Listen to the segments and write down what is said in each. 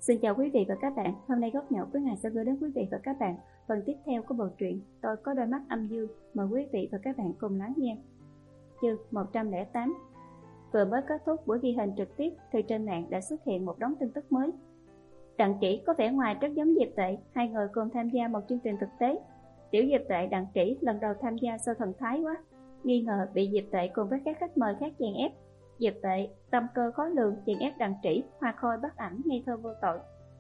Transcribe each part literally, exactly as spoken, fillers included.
Xin chào quý vị và các bạn, hôm nay Góc Nhậu với Ngài sẽ gửi đến quý vị và các bạn phần tiếp theo của bộ truyện Tôi có đôi mắt âm dương. Mời quý vị và các bạn cùng lắng nghe. Chương một trăm lẻ tám. Vừa mới kết thúc buổi ghi hình trực tiếp thì trên mạng đã xuất hiện một đống tin tức mới. Đặng Trĩ có vẻ ngoài rất giống Diệp Tệ, hai người cùng tham gia một chương trình thực tế. Tiểu Diệp Tệ Đặng Trĩ lần đầu tham gia sao thần thái quá, nghi ngờ bị Diệp Tệ cùng với các khách mời khác chèn ép. Diệp Tệ tâm cơ khó lường chèn ép Đặng Trĩ, hoa khôi bắt ảnh ngây thơ vô tội.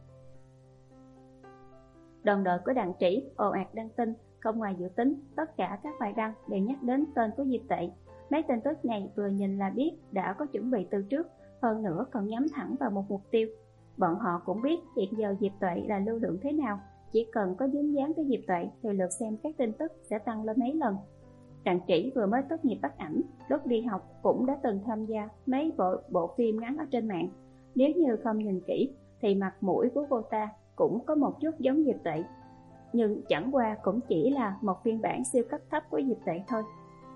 Đoàn đội của Đặng Trĩ ồ ạt đăng tin, không ngoài dự tính, tất cả các bài đăng đều nhắc đến tên của Diệp Tệ. Mấy tin tức này vừa nhìn là biết đã có chuẩn bị từ trước, hơn nữa còn nhắm thẳng vào một mục tiêu. Bọn họ cũng biết hiện giờ Diệp Tệ là lưu lượng thế nào, chỉ cần có dính dáng tới Diệp Tệ thì lượt xem các tin tức sẽ tăng lên mấy lần. Đặng Trĩ vừa mới tốt nghiệp bắt ảnh, lúc đi học cũng đã từng tham gia mấy bộ, bộ phim ngắn ở trên mạng. Nếu như không nhìn kỹ thì mặt mũi của cô ta cũng có một chút giống Diệp Tệ, nhưng chẳng qua cũng chỉ là một phiên bản siêu cấp thấp của Diệp Tệ thôi.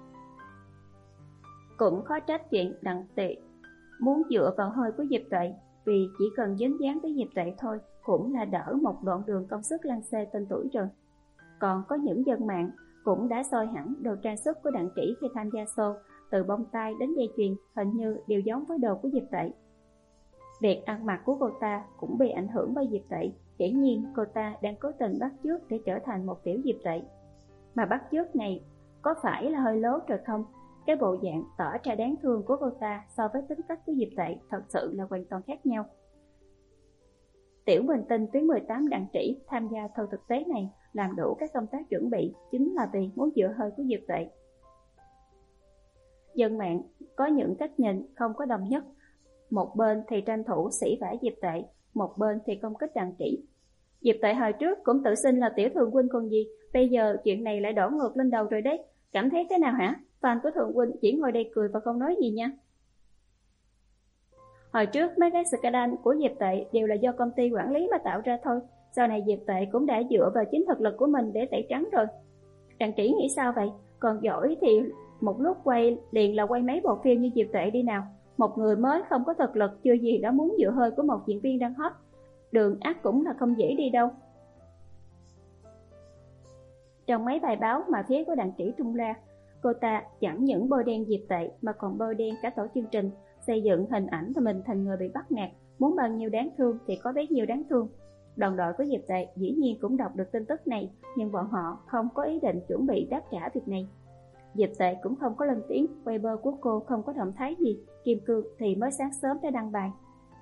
Cũng khó trách chuyện Đặng Tị muốn dựa vào hơi của Diệp Tệ, vì chỉ cần dính dáng tới Diệp Tệ thôi cũng là đỡ một đoạn đường công sức lăng xê tên tuổi rồi. Còn có những dân mạng cũng đã soi hẳn đồ trang sức của Đặng Trĩ khi tham gia show, từ bông tai đến dây chuyền hình như đều giống với đồ của Diệp Tệ. Việc ăn mặc của cô ta cũng bị ảnh hưởng bởi Diệp Tệ, hiển nhiên cô ta đang cố tình bắt chước để trở thành một tiểu Diệp Tệ. Mà bắt chước này có phải là hơi lố rồi không? Cái bộ dạng tỏ ra đáng thương của cô ta so với tính cách của Diệp Tệ thật sự là hoàn toàn khác nhau. Tiểu minh tinh tuyến mười tám Đặng Trĩ tham gia thâu thực tế này làm đủ các công tác chuẩn bị chính là vì muốn dựa hơi của Diệp Tệ. Dân mạng có những cách nhìn không có đồng nhất, một bên thì tranh thủ sỉ vả Diệp Tệ, một bên thì công kích Đặng Trĩ. Diệp Tệ hồi trước cũng tự xưng là tiểu thượng huynh còn gì, bây giờ chuyện này lại đổ ngược lên đầu rồi đấy, cảm thấy thế nào hả? Fan của thượng huynh chỉ ngồi đây cười và không nói gì nha. Hồi trước mấy cái scandal của Diệp Tệ đều là do công ty quản lý mà tạo ra thôi, sau này Diệp Tệ cũng đã dựa vào chính thực lực của mình để tẩy trắng rồi. Đặng Trĩ nghĩ sao vậy? Còn giỏi thì một lúc quay liền là quay mấy bộ phim như Diệp Tệ đi nào. Một người mới không có thực lực chưa gì đã muốn dựa hơi của một diễn viên đang hot, đường ác cũng là không dễ đi đâu. Trong mấy bài báo mà phía của Đặng Trĩ tung ra, cô ta chẳng những bôi đen Diệp Tệ mà còn bôi đen cả tổ chương trình, xây dựng hình ảnh của mình thành người bị bắt nạt, muốn bao nhiêu đáng thương thì có bấy nhiêu đáng thương. Đoàn đội của Diệp Tệ dĩ nhiên cũng đọc được tin tức này, nhưng bọn họ không có ý định chuẩn bị đáp trả việc này. Diệp Tệ cũng không có lên tiếng, Weibo của cô không có động thái gì, Kim Cương thì mới sáng sớm đã đăng bài.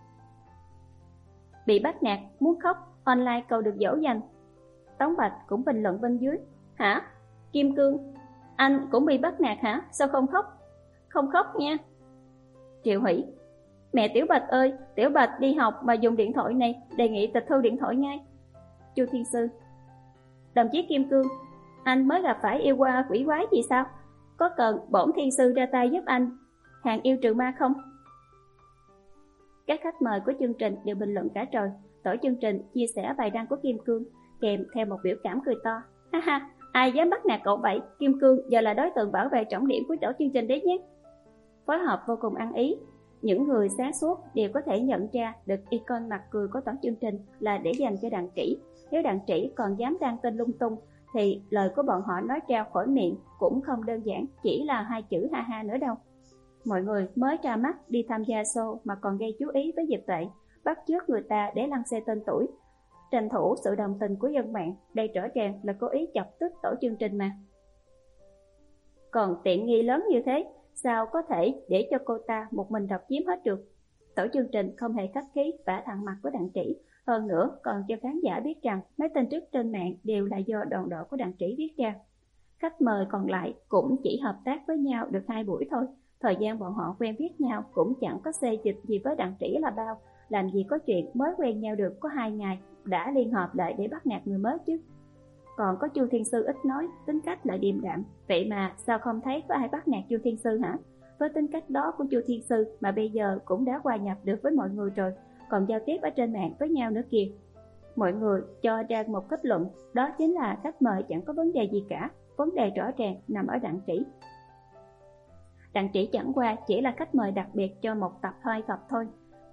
Bị bắt nạt, muốn khóc, online cầu được dỗ dành. Tống Bạch cũng bình luận bên dưới. Hả? Kim Cương, anh cũng bị bắt nạt hả? Sao không khóc? Không khóc nha. Triệu Hủy, mẹ Tiểu Bạch ơi, Tiểu Bạch đi học mà dùng điện thoại này, đề nghị tịch thu điện thoại ngay. Chu Thiên Sư, đồng chí Kim Cương, anh mới gặp phải yêu qua quỷ quái gì sao? Có cần bổn thiên sư ra tay giúp anh hàng yêu trừ ma không? Các khách mời của chương trình đều bình luận cả trời. Tổ chương trình chia sẻ bài đăng của Kim Cương kèm theo một biểu cảm cười to. Ha ha, ai dám bắt nạt cậu vậy? Kim Cương giờ là đối tượng bảo vệ trọng điểm của tổ chương trình đấy nhé. Phối hợp vô cùng ăn ý. Những người sáng suốt đều có thể nhận ra được icon mặt cười của tổ chương trình là để dành cho Đặng Trĩ. Nếu Đặng Trĩ còn dám đăng tin lung tung thì lời của bọn họ nói ra khỏi miệng cũng không đơn giản chỉ là hai chữ ha ha nữa đâu. Mọi người mới ra mắt đi tham gia show mà còn gây chú ý với Diệp Tệ, bắt chước người ta để lăng xê tên tuổi, tranh thủ sự đồng tình của dân mạng. Đây rõ ràng là cố ý chọc tức tổ chương trình mà. Còn tiện nghi lớn như thế, sao có thể để cho cô ta một mình độc chiếm hết được? Tổ chương trình không hề khách khí vả thẳng mặt của Đặng Trĩ, hơn nữa còn cho khán giả biết rằng mấy tin tức trên mạng đều là do đoàn đội của Đặng Trĩ viết ra. Khách mời còn lại cũng chỉ hợp tác với nhau được hai buổi thôi, thời gian bọn họ quen biết nhau cũng chẳng có xê dịch gì với Đặng Trĩ là bao, làm gì có chuyện mới quen nhau được có hai ngày đã liên hợp lại để bắt nạt người mới chứ. Còn có Chu Thiên Sư ít nói, tính cách lại điềm đạm, vậy mà sao không thấy có ai bắt nạt Chu Thiên Sư hả? Với tính cách đó của Chu Thiên Sư mà bây giờ cũng đã hòa nhập được với mọi người rồi, còn giao tiếp ở trên mạng với nhau nữa kìa. Mọi người cho ra một kết luận, đó chính là khách mời chẳng có vấn đề gì cả, vấn đề rõ ràng nằm ở Đặng Trĩ. Đặng Trĩ chẳng qua chỉ là khách mời đặc biệt cho một tập hai tập thôi,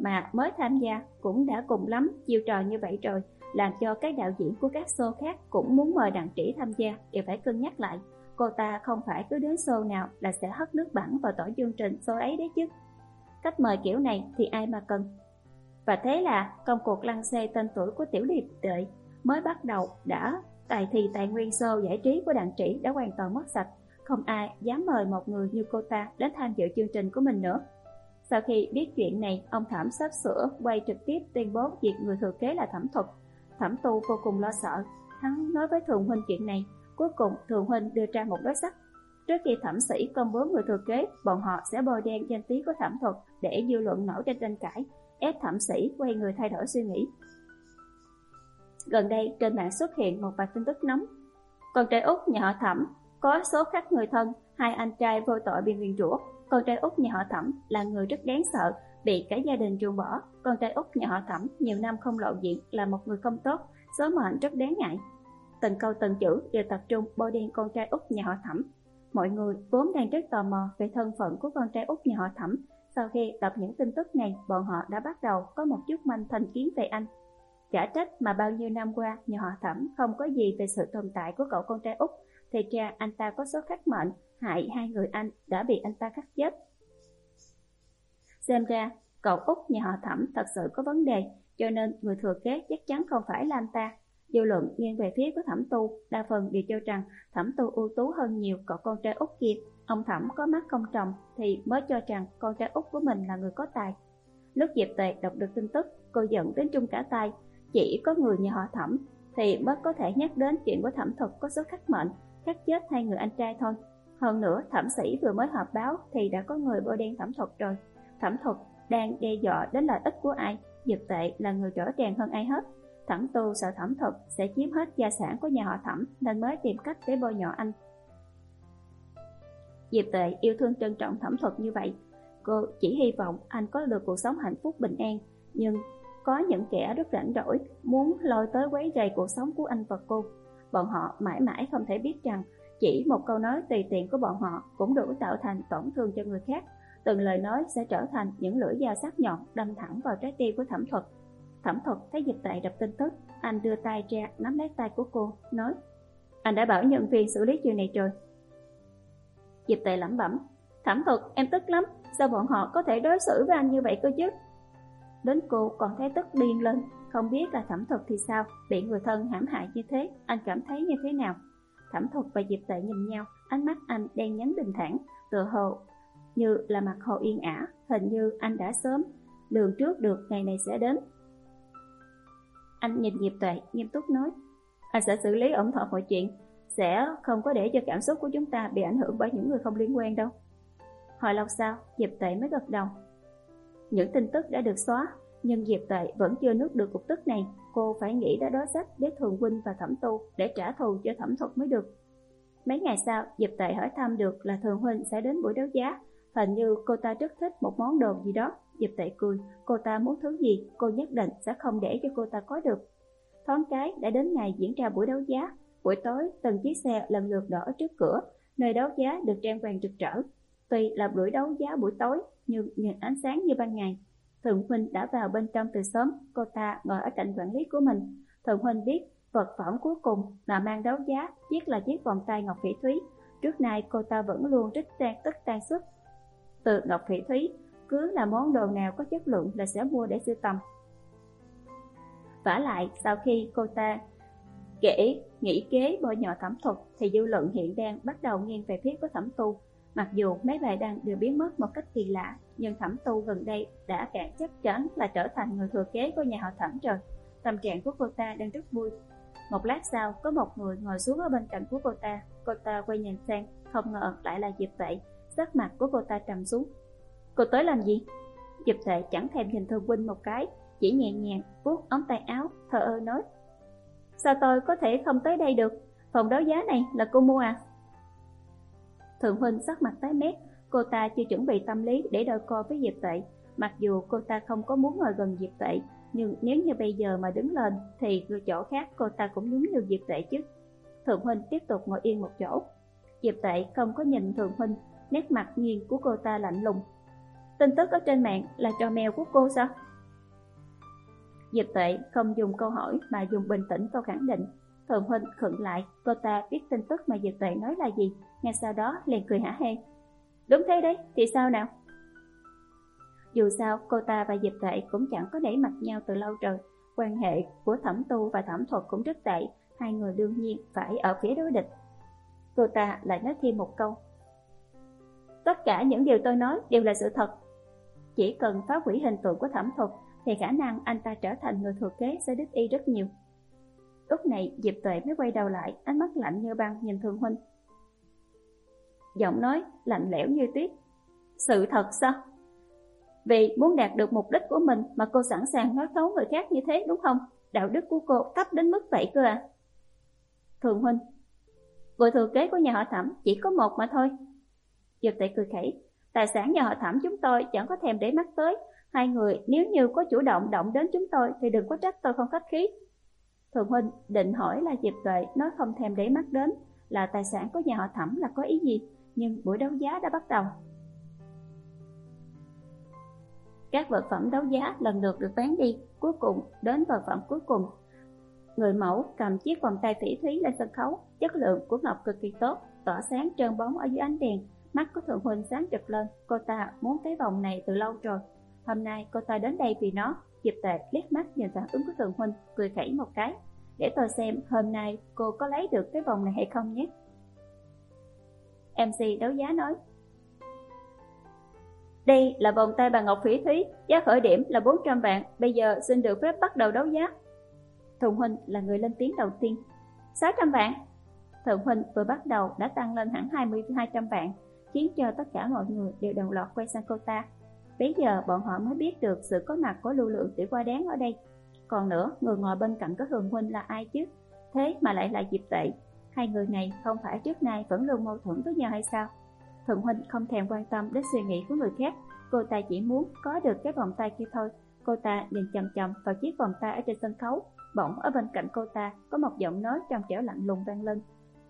mà mới tham gia cũng đã cùng lắm chiêu trò như vậy rồi, làm cho các đạo diễn của các show khác cũng muốn mời Đặng Trĩ tham gia đều phải cân nhắc lại. Cô ta không phải cứ đến show nào là sẽ hất nước bẩn vào tổ chương trình show ấy đấy chứ. Cách mời kiểu này thì ai mà cần. Và thế là công cuộc lăng xê tên tuổi của Tiểu Điệp Tệ mới bắt đầu đã tài thì tài nguyên show giải trí của Đặng Trĩ đã hoàn toàn mất sạch. Không ai dám mời một người như cô ta đến tham dự chương trình của mình nữa. Sau khi biết chuyện này, ông Thẩm sắp sửa quay trực tiếp tuyên bố việc người thừa kế là Thẩm Thuật. Thẩm Tu vô cùng lo sợ. Hắn nói với Thường Huynh chuyện này. Cuối cùng Thường Huynh đưa ra một đối sách. Trước khi Thẩm Sĩ công bố người thừa kế, bọn họ sẽ bôi đen danh tiếng của Thẩm Thuật để dư luận nổi trên tranh cãi, ép Thẩm Sĩ quay người thay đổi suy nghĩ. Gần đây trên mạng xuất hiện một vài tin tức nóng. Con trai út nhà họ Thẩm có số khắc người thân, hai anh trai vô tội bị nguyền rủa. Con trai út nhà họ Thẩm là người rất đáng sợ, bị cả gia đình ruồng bỏ. Con trai út nhà họ Thẩm nhiều năm không lộ diện, là một người không tốt, số mệnh rất đáng ngại. Từng câu từng chữ đều tập trung bôi đen con trai út nhà họ Thẩm. Mọi người vốn đang rất tò mò về thân phận của con trai út nhà họ Thẩm. Sau khi đọc những tin tức này, bọn họ đã bắt đầu có một chút manh thành kiến về anh. Chả trách mà bao nhiêu năm qua nhà họ Thẩm không có gì về sự tồn tại của cậu con trai út. Thì ra anh ta có số khắc mệnh, hại hai người anh đã bị anh ta khắc chết. Xem ra cậu út nhà họ Thẩm thật sự có vấn đề, cho nên người thừa kế chắc chắn không phải là anh ta. Dư luận nghiêng về phía của Thẩm Tu, đa phần đều cho rằng Thẩm Tu ưu tú hơn nhiều cậu con trai út kia. Ông Thẩm có mắt không tròng thì mới cho rằng con trai út của mình là người có tài. Lúc Diệp Tề đọc được tin tức, cô giận đến trung cả tay. Chỉ có người nhà họ Thẩm thì mới có thể nhắc đến chuyện của Thẩm Thuật có số khắc mệnh, khắc chết hai người anh trai thôi. Hơn nữa Thẩm Sĩ vừa mới họp báo thì đã có người bôi đen Thẩm Thuật rồi. Thẩm Thuật đang đe dọa đến lợi ích của ai? Diệp Tệ là người rõ ràng hơn ai hết. Thẩm Tu sợ Thẩm Thuật sẽ chiếm hết gia sản của nhà họ Thẩm nên mới tìm cách để bôi nhọ anh. Diệp Tệ yêu thương trân trọng Thẩm Thuật như vậy. Cô chỉ hy vọng anh có được cuộc sống hạnh phúc bình an. Nhưng có những kẻ rất rảnh rỗi muốn lôi tới quấy rầy cuộc sống của anh và cô. Bọn họ mãi mãi không thể biết rằng chỉ một câu nói tùy tiện của bọn họ cũng đủ tạo thành tổn thương cho người khác. Từng lời nói sẽ trở thành những lưỡi dao sắc nhọn đâm thẳng vào trái tim của Thẩm Thuật. Thẩm Thuật thấy Diệp Tệ đọc tin tức, anh đưa tay ra nắm lấy tay của cô, nói: Anh đã bảo nhân viên xử lý chuyện này rồi. Diệp Tệ lẩm bẩm: Thẩm Thuật, em tức lắm, sao bọn họ có thể đối xử với anh như vậy cơ chứ? Đến cô còn thấy tức điên lên, không biết là Thẩm Thuật thì sao, bị người thân hãm hại như thế, anh cảm thấy như thế nào? Thẩm Thuật và Diệp Tệ nhìn nhau, ánh mắt anh đen nhánh bình thản, tựa hồ như là mặt hồ yên ả, hình như anh đã sớm lường trước được ngày này sẽ đến. Anh nhìn Diệp Tệ nghiêm túc nói: Anh sẽ xử lý ổn thỏa mọi chuyện, sẽ không có để cho cảm xúc của chúng ta bị ảnh hưởng bởi những người không liên quan đâu. Hồi lâu sau, Diệp Tệ mới gật đầu. Những tin tức đã được xóa, nhưng Diệp Tệ vẫn chưa nuốt được cục tức này. Cô phải nghĩ ra đối sách với Thường Huynh và Thẩm Tu để trả thù cho Thẩm Thuật mới được. Mấy ngày sau, Diệp Tệ hỏi thăm được là Thường Huynh sẽ đến buổi đấu giá. Hình như cô ta rất thích một món đồ gì đó. Diệp Tệ cười, cô ta muốn thứ gì, cô nhất định sẽ không để cho cô ta có được. Thoáng cái đã đến ngày diễn ra buổi đấu giá. Buổi tối, từng chiếc xe lần lượt đổ ở trước cửa, nơi đấu giá được trang hoàng rực rỡ. Tuy là buổi đấu giá buổi tối, nhưng nhìn ánh sáng như ban ngày. Thường Huynh đã vào bên trong từ sớm, cô ta ngồi ở cạnh quản lý của mình. Thường Huynh biết vật phẩm cuối cùng là mang đấu giá, chiếc là chiếc vòng tay ngọc phỉ thúy. Trước nay cô ta vẫn luôn rất tan tất tan xuất. Từ ngọc phỉ thúy, cứ là món đồ nào có chất lượng là sẽ mua để sưu tầm. Vả lại, sau khi cô ta kể nghĩ kế bôi nhọ Thẩm Thuật thì dư luận hiện đang bắt đầu nghiêng về phía của Thẩm Tu. Mặc dù mấy bài đăng đều biến mất một cách kỳ lạ, nhưng Thẩm Tu gần đây đã càng chắc chắn là trở thành người thừa kế của nhà họ Thẩm rồi. Tâm trạng của cô ta đang rất vui. Một lát sau, có một người ngồi xuống ở bên cạnh của cô ta. Cô ta quay nhìn sang, không ngờ lại là Diệp Tệ. Sắc mặt của cô ta trầm xuống. Cô tới làm gì? Diệp Tệ chẳng thèm nhìn Thường Huynh một cái, chỉ nhẹ nhàng vuốt ống tay áo, thờ ơ nói: Sao tôi có thể không tới đây được? Phòng đấu giá này là cô mua à? Thường Huynh sắc mặt tái mét, cô ta chưa chuẩn bị tâm lý để đôi co với Diệp Tệ. Mặc dù cô ta không có muốn ngồi gần Diệp Tệ, nhưng nếu như bây giờ mà đứng lên thì người chỗ khác cô ta cũng nhún nhường Diệp Tệ chứ. Thường Huynh tiếp tục ngồi yên một chỗ. Diệp Tệ không có nhìn Thường Huynh, nét mặt nghiêng của cô ta lạnh lùng. Tin tức ở trên mạng là trò mèo của cô sao? Diệp Tuệ không dùng câu hỏi mà dùng bình tĩnh câu khẳng định. Thường huynh khựng lại, cô ta biết tin tức mà Diệp Tuệ nói là gì, ngay sau đó liền cười hả hê. Đúng thế đấy, thì sao nào? Dù sao cô ta và Diệp Tuệ cũng chẳng có để mặt nhau từ lâu rồi, quan hệ của Thẩm Tu và Thẩm Thuật cũng rất tệ, hai người đương nhiên phải ở phía đối địch. Cô ta lại nói thêm một câu. Tất cả những điều tôi nói đều là sự thật. Chỉ cần phá hủy hình tượng của Thẩm Thuật thì khả năng anh ta trở thành người thừa kế sẽ đích y rất nhiều. Lúc này Diệp Tuệ mới quay đầu lại, ánh mắt lạnh như băng nhìn Thường huynh. Giọng nói lạnh lẽo như tuyết. Sự thật sao? Vì muốn đạt được mục đích của mình mà cô sẵn sàng nói xấu người khác như thế đúng không? Đạo đức của cô thấp đến mức vậy cơ à? Thường huynh, người thừa kế của nhà họ Thẩm chỉ có một mà thôi. Diệp Tuệ cười khẩy. Tài sản nhà họ Thẩm chúng tôi chẳng có thèm để mắt tới. Hai người nếu như có chủ động động đến chúng tôi thì đừng có trách tôi không khách khí. Thường huynh định hỏi là Diệp Tuệ nói không thèm để mắt đến là tài sản của nhà họ Thẩm là có ý gì, nhưng buổi đấu giá đã bắt đầu. Các vật phẩm đấu giá lần lượt được bán đi, cuối cùng đến vật phẩm cuối cùng. Người mẫu cầm chiếc vòng tay phỉ thúy lên sân khấu, chất lượng của ngọc cực kỳ tốt, tỏa sáng trơn bóng ở dưới ánh đèn. Mắt của Thường huynh sáng rực lên, cô ta muốn cái vòng này từ lâu rồi. Hôm nay cô ta đến đây vì nó. Diệp Tuệ liếc mắt nhìn phản ứng của Thường huynh, cười khẩy một cái. Để tôi xem hôm nay cô có lấy được cái vòng này hay không nhé. em xê đấu giá nói. Đây là vòng tay bằng ngọc phỉ thúy, giá khởi điểm là bốn trăm vạn, bây giờ xin được phép bắt đầu đấu giá. Thường huynh là người lên tiếng đầu tiên. sáu trăm vạn. Thường huynh vừa bắt đầu đã tăng lên hẳn hai mươi hai trăm vạn, khiến cho tất cả mọi người đều đồng loạt quay sang cô ta. Bây giờ bọn họ mới biết được sự có mặt của Lưu Lượng Tiểu Qua Đáng ở đây. Còn nữa, người ngồi bên cạnh có Thường huynh là ai chứ? Thế mà lại là Diệp Tuệ. Hai người này không phải trước nay vẫn luôn mâu thuẫn với nhau hay sao? Thường huynh không thèm quan tâm đến suy nghĩ của người khác, cô ta chỉ muốn có được cái vòng tay kia thôi. Cô ta nhìn chằm chằm vào chiếc vòng tay ở trên sân khấu. Bỗng ở bên cạnh cô ta có một giọng nói trong trẻo lạnh lùng vang lên.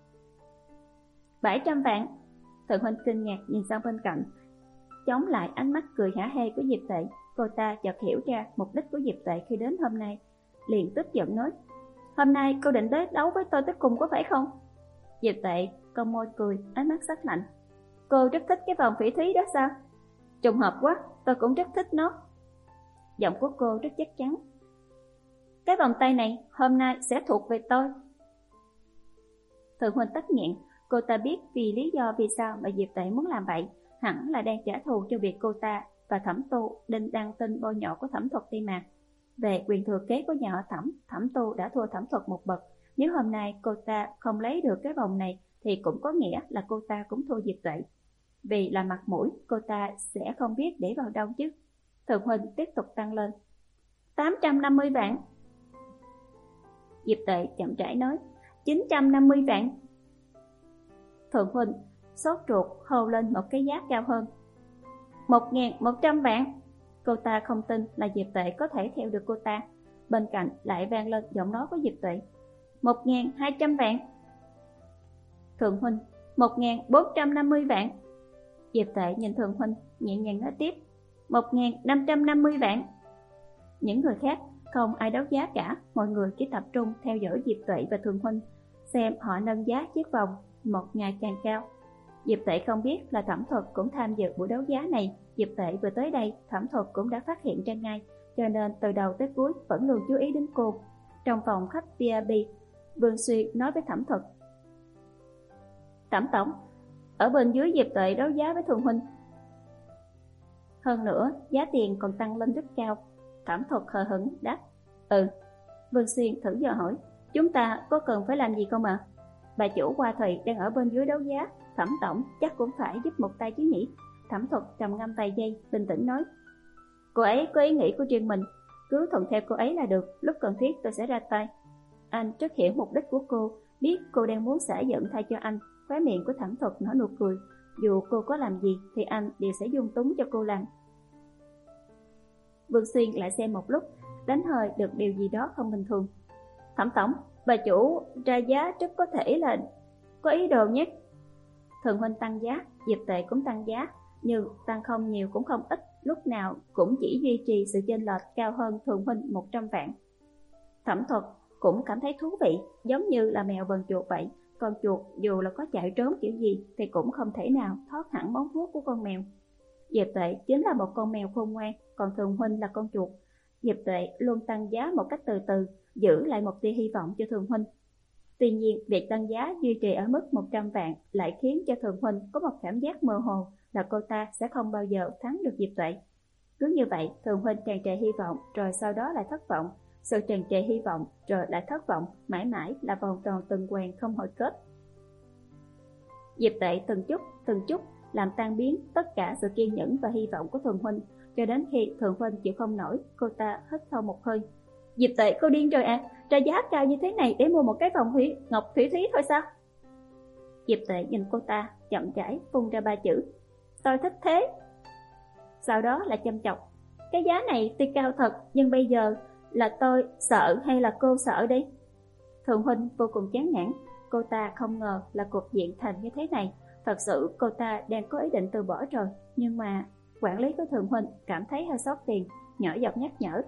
bảy trăm vạn. Thường huynh kinh ngạc nhìn sang bên cạnh, chống lại ánh mắt cười hả hê của Diệp Tuệ. Cô ta chợt hiểu ra mục đích của Diệp Tuệ khi đến hôm nay, liền tức giận nói. Hôm nay cô định tới đấu với tôi tới cùng có phải không? Diệp Tuệ cong môi cười, ánh mắt sắc lạnh. Cô rất thích cái vòng phỉ thúy đó sao? Trùng hợp quá, tôi cũng rất thích nó. Giọng của cô rất chắc chắn. Cái vòng tay này hôm nay sẽ thuộc về tôi. Thường huynh tắc nghẹn, cô ta biết vì lý do vì sao mà Diệp Tuệ muốn làm vậy, hẳn là đang trả thù cho việc cô ta và Thẩm Tu đinh đăng tin bôi nhọ của Thẩm Thuật đi mà. Về quyền thừa kế của nhà họ Thẩm, Thẩm Tu đã thua Thẩm Thuật một bậc. Nếu hôm nay cô ta không lấy được cái vòng này thì cũng có nghĩa là cô ta cũng thua Diệp Tuệ. Vì là mặt mũi, cô ta sẽ không biết để vào đâu chứ. Thường huynh tiếp tục tăng lên. tám trăm năm mươi vạn. Diệp Tuệ chậm rãi nói. chín trăm năm mươi vạn. Thường huynh sốt ruột hô lên một cái giá cao hơn. một nghìn một trăm vạn. Cô ta không tin là Diệp Tuệ có thể theo được cô ta. Bên cạnh lại vang lên giọng nói của Diệp Tuệ. một nghìn hai trăm vạn. Thường huynh, một nghìn bốn trăm năm mươi vạn. Diệp Tuệ nhìn Thường huynh, nhẹ nhàng nói tiếp. một nghìn năm trăm năm mươi vạn. Những người khác không ai đấu giá cả, mọi người chỉ tập trung theo dõi Diệp Tuệ và Thường huynh, xem họ nâng giá chiếc vòng một ngày càng cao. Diệp Tuệ không biết là Thẩm Thuật cũng tham dự buổi đấu giá này. Diệp Tuệ vừa tới đây, Thẩm Thuật cũng đã phát hiện ra ngay, cho nên từ đầu tới cuối vẫn luôn chú ý đến cô. Trong phòng khách vê i pê, Vương Xuyên nói với Thẩm Thuật. Thẩm tổng, ở bên dưới Diệp Tuệ đấu giá với Thường huynh. Hơn nữa, giá tiền còn tăng lên rất cao. Thẩm Thuật hờ hững đáp. Ừ. Vương Xuyên thử dò hỏi. Chúng ta có cần phải làm gì không ạ? À? Bà chủ Hoa Thùy đang ở bên dưới đấu giá, Thẩm tổng chắc cũng phải giúp một tay chứ nhỉ? Thẩm Thuật trầm ngâm vài giây, bình tĩnh nói. Cô ấy có ý nghĩ của riêng mình, cứ thuận theo cô ấy là được, lúc cần thiết tôi sẽ ra tay. Anh rất hiểu mục đích của cô, biết cô đang muốn xả giận thay cho anh. Khóe miệng của Thẩm Thuật nở nụ cười, dù cô có làm gì thì anh đều sẽ dung túng cho cô làm. Vương Xuyên lại xem một lúc, đánh hơi được điều gì đó không bình thường. Thẩm tổng, bà chủ ra giá rất có thể là có ý đồ nhé. Thường huynh tăng giá, Diệp Tuệ cũng tăng giá, nhưng tăng không nhiều cũng không ít. lúc nào cũng chỉ duy trì sự chênh lệch cao hơn Thường huynh một trăm vạn. Thẩm Thuật cũng cảm thấy thú vị, giống như là mèo vần chuột vậy. Con chuột dù là có chạy trốn kiểu gì thì cũng không thể nào thoát hẳn móng vuốt của con mèo. Diệp Tuệ chính là một con mèo khôn ngoan, còn Thường huynh là con chuột. Diệp Tuệ luôn tăng giá một cách từ từ, giữ lại một tia hy vọng cho Thường huynh. Tuy nhiên, việc tăng giá duy trì ở mức một trăm vạn lại khiến cho Thường huynh có một cảm giác mơ hồ là cô ta sẽ không bao giờ thắng được Diệp Tuệ. Cứ như vậy, Thường huynh tràn trề hy vọng, rồi sau đó lại thất vọng. Sự tràn trề hy vọng rồi lại thất vọng, mãi mãi là vòng tròn tuần hoàn không hồi kết. Diệp Tuệ từng chút, từng chút làm tan biến tất cả sự kiên nhẫn và hy vọng của Thường huynh, cho đến khi Thường huynh chịu không nổi, cô ta hít sâu một hơi. Diệp Tuệ, cô điên rồi à? Ra giá cao như thế này để mua một cái vòng thủy ngọc thủy thúy thôi sao? Diệp Tuệ nhìn cô ta, chậm rãi phun ra ba chữ: tôi thích thế. Sau đó là châm chọc: cái giá này tuy cao thật, nhưng bây giờ là tôi sợ hay là cô sợ đi? Thường huynh vô cùng chán nản, cô ta không ngờ là cục diện thành như thế này. Thật sự cô ta đang có ý định từ bỏ rồi, nhưng mà quản lý của Thường huynh cảm thấy hơi sót tiền, nhỏ giọng nhắc nhở: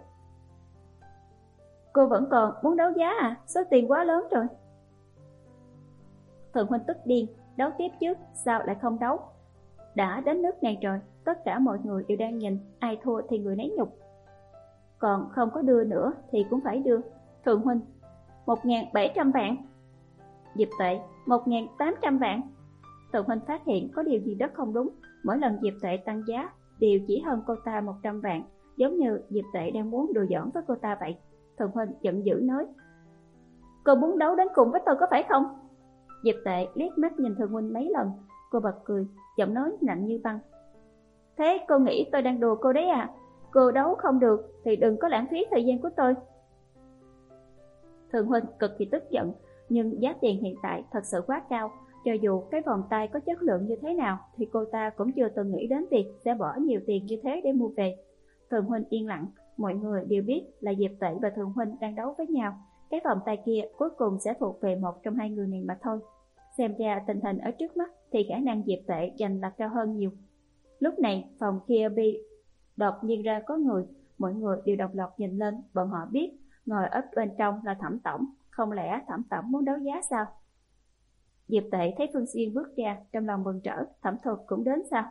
cô vẫn còn muốn đấu giá à? Số tiền quá lớn rồi. Thường huynh tức điên: đấu tiếp chứ, sao lại không đấu? Đã đến nước này rồi, tất cả mọi người đều đang nhìn, ai thua thì người nấy nhục. Còn không có đưa nữa thì cũng phải đưa. Thường huynh: một nghìn bảy trăm vạn. Diệp Tuệ: một nghìn tám trăm vạn. Thường huynh phát hiện có điều gì đó không đúng. Mỗi lần Diệp Tuệ tăng giá đều chỉ hơn cô ta một trăm vạn, giống như Diệp Tuệ đang muốn đùa giỡn với cô ta vậy. Thường huynh giận dữ nói: cô muốn đấu đến cùng với tôi có phải không? Diệp Tuệ liếc mắt nhìn Thường huynh mấy lần, cô bật cười, giọng nói lạnh như băng: thế cô nghĩ tôi đang đùa cô đấy à? Cô đấu không được thì đừng có lãng phí thời gian của tôi. Thường huynh cực kỳ tức giận, nhưng giá tiền hiện tại thật sự quá cao. Cho dù cái vòng tay có chất lượng như thế nào thì cô ta cũng chưa từng nghĩ đến việc sẽ bỏ nhiều tiền như thế để mua về. Thường huynh yên lặng, mọi người đều biết là Diệp Tuệ và Thường huynh đang đấu với nhau. Cái vòng tay kia cuối cùng sẽ thuộc về một trong hai người này mà thôi. Xem ra tình hình ở trước mắt thì khả năng Diệp Tuệ giành là cao hơn nhiều. Lúc này phòng kia bị đột nhiên ra có người, mọi người đều đồng loạt nhìn lên. Bọn họ biết ngồi ở bên trong là Thẩm tổng, không lẽ Thẩm tổng muốn đấu giá sao? Diệp Tuệ thấy Phương Xuyên bước ra, trong lòng mừng rỡ. Thẩm Thuật cũng đến sao?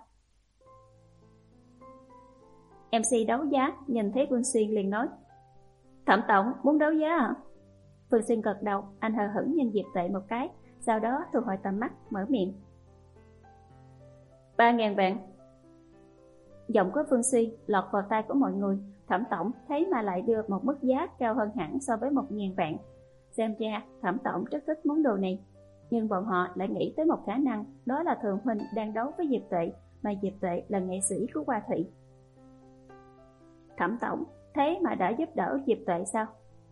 em xê đấu giá nhìn thấy Phương Xuyên liền nói: Thẩm tổng muốn đấu giá à? Phương Xuyên gật đầu, anh hờ hững nhìn Diệp Tuệ một cái, sau đó thu hồi tầm mắt, mở miệng: ba ngàn vạn. Giọng của Phương Xuyên lọt vào tai của mọi người. Thẩm tổng thấy mà lại đưa một mức giá cao hơn hẳn so với một ngàn vạn. Xem ra Thẩm tổng rất thích món đồ này. Nhưng bọn họ lại nghĩ tới một khả năng, đó là Thường huynh đang đấu với Diệp Tuệ, mà Diệp Tuệ là nghệ sĩ của Hoa Thủy. Thẩm tổng thế mà đã giúp đỡ Diệp Tuệ sao?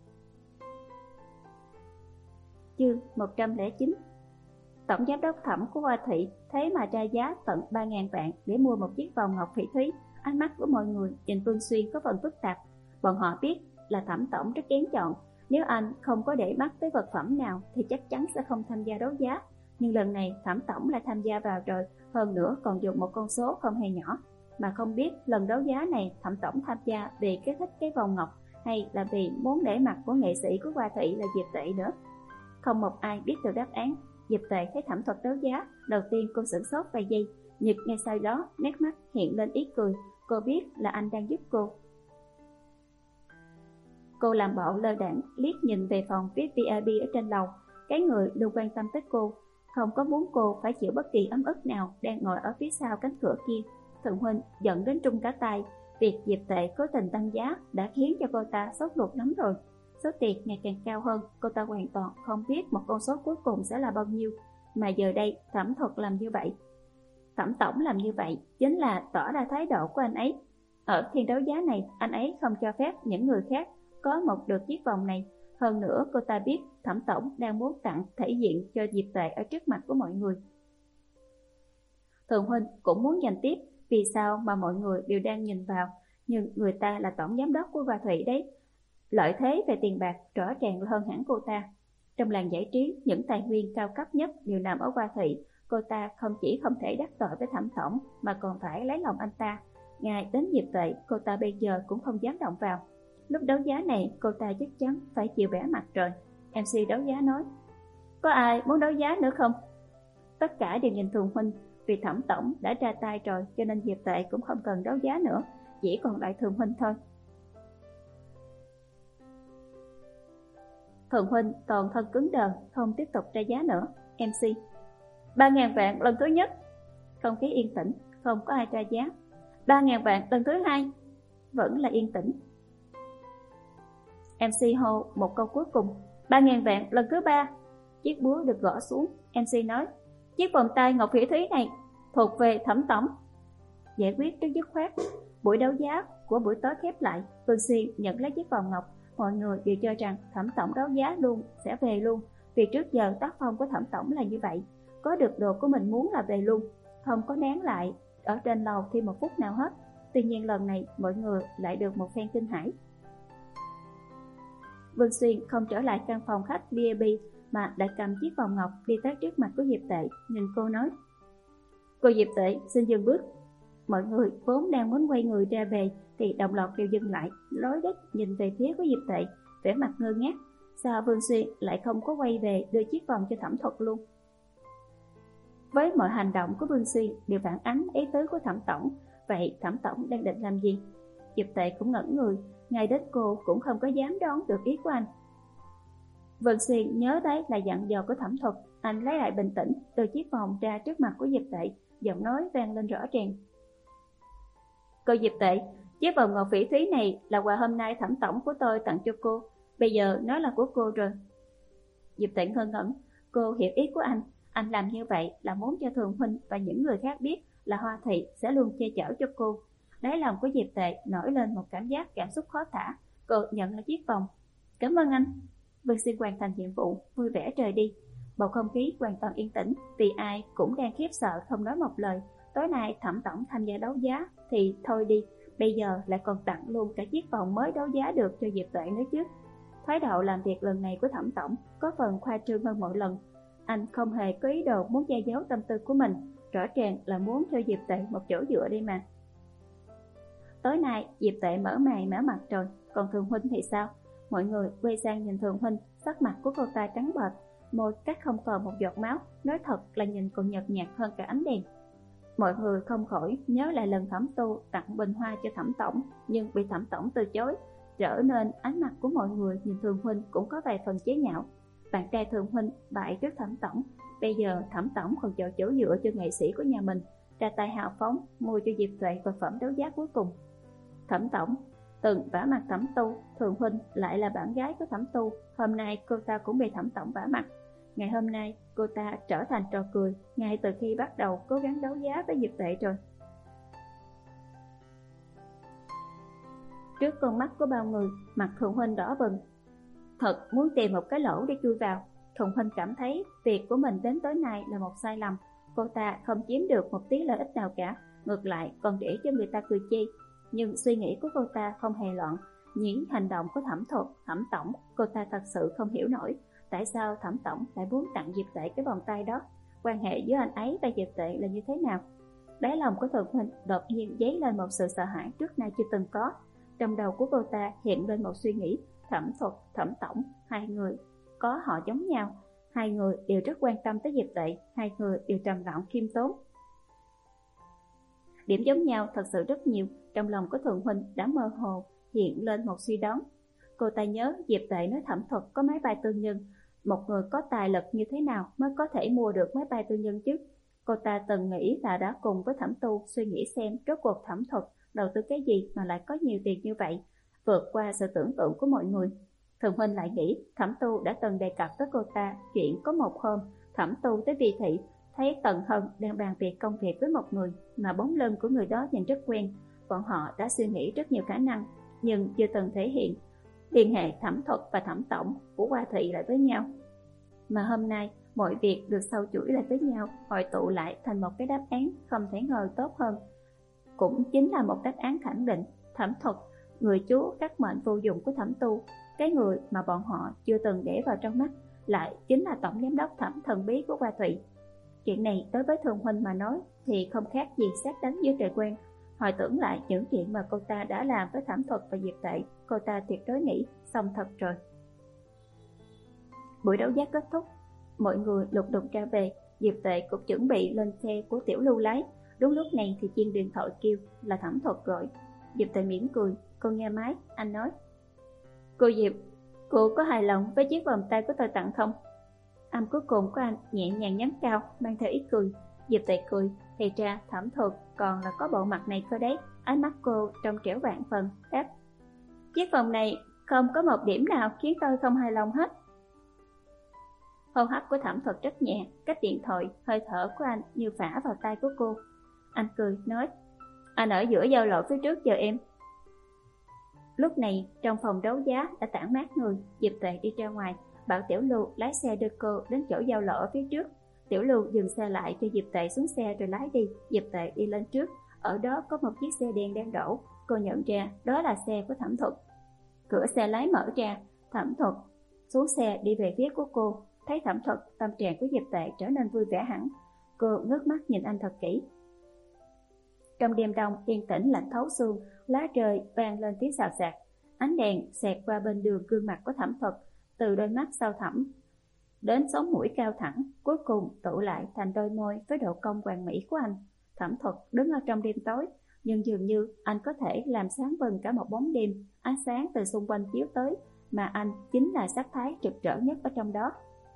Chương một trăm lẻ chín. Tổng giám đốc Thẩm của Hoa Thủy thế mà ra giá tận ba ngàn vạn để mua một chiếc vòng ngọc phỉ thúy. Ánh mắt của mọi người nhìn Phương Xuyên có phần phức tạp. Bọn họ biết là Thẩm tổng rất kén chọn, nếu anh không có để mắt tới vật phẩm nào thì chắc chắn sẽ không tham gia đấu giá. Nhưng lần này Thẩm tổng lại tham gia vào rồi, hơn nữa còn dùng một con số không hề nhỏ. Mà không biết lần đấu giá này Thẩm tổng tham gia vì cái thích cái vòng ngọc, hay là vì muốn để mặt của nghệ sĩ của Hoa Thủy là Diệp Tuệ nữa. Không một ai biết được đáp án. Diệp Tuệ thấy Thẩm Thuật đấu giá, đầu tiên cô sửng sốt vài giây, nhưng ngay sau đó nét mắt hiện lên ý cười. Cô biết là anh đang giúp cô. Cô làm bộ lơ đãng liếc nhìn về phòng vê i pê ở trên lầu. Cái người luôn quan tâm tới cô, không có muốn cô phải chịu bất kỳ ấm ức nào, đang ngồi ở phía sau cánh cửa kia. Thường huynh giận đến trung cả tay. Việc Diệp Tuệ cố tình tăng giá đã khiến cho cô ta sốt ruột lắm rồi. Số tiền ngày càng cao hơn, cô ta hoàn toàn không biết một con số cuối cùng sẽ là bao nhiêu. Mà giờ đây Thẩm Thuật làm như vậy, Thẩm tổng làm như vậy chính là tỏ ra thái độ của anh ấy. Ở phiên đấu giá này, anh ấy không cho phép những người khác có một được chiếc vòng này. Hơn nữa cô ta biết Thẩm tổng đang muốn tặng thể diện cho Diệp Tuệ ở trước mặt của mọi người. Thường huynh cũng muốn giành tiếp, vì sao mà mọi người đều đang nhìn vào, nhưng người ta là tổng giám đốc của Hoa Thủy đấy. Lợi thế về tiền bạc rõ ràng hơn hẳn cô ta. Trong làng giải trí, những tài nguyên cao cấp nhất đều nằm ở Hoa Thủy. Cô ta không chỉ không thể đắc tội với Thẩm tổng, mà còn phải lấy lòng anh ta. Ngay đến Diệp Tuệ, cô ta bây giờ cũng không dám động vào. Lúc đấu giá này, cô ta chắc chắn phải chịu bẻ mặt rồi. em xê đấu giá nói, có ai muốn đấu giá nữa không? Tất cả đều nhìn Thường Huynh, vì Thẩm tổng đã ra tay rồi cho nên Diệp Tuệ cũng không cần đấu giá nữa, chỉ còn lại Thường Huynh thôi. Thường Huynh toàn thân cứng đờ, không tiếp tục ra giá nữa. em xê, ba ngàn vạn lần thứ nhất. Không khí yên tĩnh, không có ai ra giá. Ba ngàn vạn lần thứ hai, vẫn là yên tĩnh. em xê hô một câu cuối cùng, ba ngàn vạn lần thứ ba. Chiếc búa được gõ xuống. em xê nói, chiếc vòng tay ngọc phỉ thúy này thuộc về Thẩm tổng. Giải quyết rất dứt khoát. Buổi đấu giá của buổi tối khép lại. Vương Xuyên nhận lấy chiếc vòng ngọc. Mọi người đều cho rằng Thẩm tổng đấu giá luôn sẽ về luôn, vì trước giờ tác phong của Thẩm tổng là như vậy, có được đồ của mình muốn là về luôn, không có nén lại ở trên lầu thêm một phút nào hết. Tuy nhiên lần này mọi người lại được một phen kinh hãi. Vương Xuyên không trở lại căn phòng khách bê a bê mà đã cầm chiếc vòng ngọc đi tới trước mặt của Diệp Tệ, nhìn cô nói, cô Diệp Tệ xin dừng bước. Mọi người vốn đang muốn quay người ra về thì đồng loạt đều dừng lại, rối rít nhìn về phía của Diệp Tệ, vẻ mặt ngơ ngác. Sao Vương Xuyên lại không có quay về đưa chiếc vòng cho Thẩm Thuật luôn? Với mọi hành động của Vương Xuyên đều phản ánh ý tứ của Thẩm tổng, vậy Thẩm tổng đang định làm gì? Diệp Tệ cũng ngẩn người, ngay đến cô cũng không có dám đoán được ý của anh. Vương Xuyên nhớ đấy là dặn dò của Thẩm Thuật, anh lấy lại bình tĩnh, đưa chiếc vòng ra trước mặt của Diệp Tệ, giọng nói vang lên rõ ràng. Cô Diệp Tệ, chiếc vòng ngọc phỉ thúy này là quà hôm nay Thẩm tổng của tôi tặng cho cô, bây giờ nó là của cô rồi. Diệp Tệ ngơ ngẩn, cô hiểu ý của anh, anh làm như vậy là muốn cho Thường Huynh và những người khác biết là Hoa Thị sẽ luôn che chở cho cô. Đáy lòng của Diệp Tệ nổi lên một cảm giác cảm xúc khó tả, cô nhận lấy chiếc vòng. Cảm ơn anh. Vương Xuyên hoàn thành nhiệm vụ, vui vẻ rời đi. Bầu không khí hoàn toàn yên tĩnh, vì ai cũng đang khiếp sợ không nói một lời. Tối nay Thẩm tổng tham gia đấu giá thì thôi đi, bây giờ lại còn tặng luôn cả chiếc vòng mới đấu giá được cho Diệp Tuệ nữa chứ. Thái độ làm việc lần này của Thẩm tổng có phần khoa trương hơn mọi lần. Anh không hề có ý đồ muốn che giấu tâm tư của mình, rõ ràng là muốn cho Diệp Tệ một chỗ dựa đi mà. Tối nay Diệp Tệ mở mày mở mặt rồi, còn Thường Huynh thì sao? Mọi người quay sang nhìn Thường Huynh, sắc mặt của cô ta trắng bệch, môi cắt không còn một giọt máu, nói thật là nhìn còn nhợt nhạt hơn cả ánh đèn. Mọi người không khỏi nhớ lại lần Thẩm Tu tặng bình hoa cho Thẩm tổng, nhưng bị Thẩm tổng từ chối, trở nên ánh mặt của mọi người nhìn Thường Huynh cũng có vài phần chế nhạo. Bạn trai Thường Huynh bại trước Thẩm tổng, bây giờ Thẩm tổng còn chọn chỗ dựa cho nghệ sĩ của nhà mình, ra tay hào phóng mua cho Diệp Tuệ vật phẩm đấu giá cuối cùng. Thẩm tổng từng vả mặt Thẩm Tu, Thường Huynh lại là bạn gái của Thẩm Tu, hôm nay cô ta cũng bị Thẩm tổng vả mặt. Ngày hôm nay cô ta trở thành trò cười ngay từ khi bắt đầu cố gắng đấu giá với Diệp Tệ rồi. Trước con mắt của bao người, mặt Thường Huynh đỏ bừng, thật muốn tìm một cái lỗ để chui vào. Thường Huynh cảm thấy việc của mình đến tối nay là một sai lầm, cô ta không chiếm được một tí lợi ích nào cả, ngược lại còn để cho người ta cười chê. Nhưng suy nghĩ của cô ta không hề loạn, những hành động của Thẩm Thuật, Thẩm tổng, cô ta thật sự không hiểu nổi. Tại sao Thẩm tổng lại muốn tặng Diệp Tệ cái vòng tay đó? Quan hệ giữa anh ấy và Diệp Tệ là như thế nào? Đáy lòng của Thường Huynh đột nhiên dấy lên một sự sợ hãi trước nay chưa từng có. Trong đầu của cô ta hiện lên một suy nghĩ, Thẩm Thuật, Thẩm tổng, hai người có họ giống nhau, hai người đều rất quan tâm tới Diệp Tệ, hai người đều trầm lặng khiêm tốn. Điểm giống nhau thật sự rất nhiều, trong lòng của Thường Huynh đã mơ hồ hiện lên một suy đoán. Cô ta nhớ Diệp Tệ nói Thẩm Thuật có máy bay tư nhân, một người có tài lực như thế nào mới có thể mua được máy bay tư nhân chứ? Cô ta từng nghĩ là đã cùng với Thẩm Tu suy nghĩ xem rốt cuộc Thẩm Thuật đầu tư cái gì mà lại có nhiều tiền như vậy, vượt qua sự tưởng tượng của mọi người. Thường Huynh lại nghĩ Thẩm Tu đã từng đề cập với cô ta chuyện có một hôm Thẩm Tu tới Vi Thị, thấy Tần Hân đang bàn việc công việc với một người mà bóng lưng của người đó nhìn rất quen. Bọn họ đã suy nghĩ rất nhiều khả năng, nhưng chưa từng thể hiện liên hệ Thẩm Thuật và Thẩm tổng của Hoa Thị lại với nhau. Mà hôm nay mọi việc được sâu chuỗi lại với nhau, hội tụ lại thành một cái đáp án không thể ngờ tốt hơn. Cũng chính là một đáp án khẳng định Thẩm Thuật, người chúa các mệnh vô dụng của Thẩm Tu, cái người mà bọn họ chưa từng để vào trong mắt, lại chính là tổng giám đốc Thẩm thần bí của Hoa Thụy. Chuyện này đối với Thường Huynh mà nói thì không khác gì sát đánh dưới trời quen. Hồi tưởng lại những chuyện mà cô ta đã làm với Thẩm Thuật và Diệp Tệ, cô ta tuyệt đối nghĩ xong thật rồi. Buổi đấu giá kết thúc, mọi người lục đục ra về. Diệp Tệ cũng chuẩn bị lên xe của Tiểu Lưu lái. Đúng lúc này thì chiên điện thoại kêu là Thẩm Thuật gọi. Diệp Tệ mỉm cười, cô nghe máy, anh nói: Cô Diệp, cô có hài lòng với chiếc vòng tay của tôi tặng không? Âm cuối cùng của anh nhẹ nhàng nhấn cao, mang theo ý cười. Diệp Tệ cười, thì ra Thẩm Thuật còn là có bộ mặt này cơ đấy. Ánh mắt cô trong trẻo vạn phần, đáp: Chiếc vòng này không có một điểm nào khiến tôi không hài lòng hết. Hô hấp của Thẩm Thuật rất nhẹ, cách điện thoại, hơi thở của anh như phả vào tay của cô. Anh cười, nói: Anh ở giữa giao lộ phía trước chờ em. Lúc này, trong phòng đấu giá đã tản mát người. Diệp Tệ đi ra ngoài, bảo Tiểu Lưu lái xe đưa cô đến chỗ giao lộ ở phía trước. Tiểu Lưu dừng xe lại cho Diệp Tệ xuống xe rồi lái đi. Diệp Tệ đi lên trước, ở đó có một chiếc xe đen đang đổ. Cô nhận ra đó là xe của Thẩm Thuật. Cửa xe lái mở ra, Thẩm Thuật xuống xe đi về phía của cô. Thấy Thẩm Thuật, tâm trạng của Diệp Tệ trở nên vui vẻ hẳn. Cô ngước mắt nhìn anh thật kỹ. Trong đêm đông yên tĩnh lạnh thấu xương, lá trời vang lên tiếng xào xạc. Ánh đèn xẹt qua bên đường gương mặt của Thẩm Thuật, từ đôi mắt sâu thẳm đến sống mũi cao thẳng, cuối cùng tụ lại thành đôi môi với độ cong hoàn mỹ của anh. Thẩm Thuật đứng ở trong đêm tối, nhưng dường như anh có thể làm sáng bừng cả một bóng đêm. Ánh sáng từ xung quanh chiếu tới, mà anh chính là sắc thái rực rỡ nhất ở trong đó.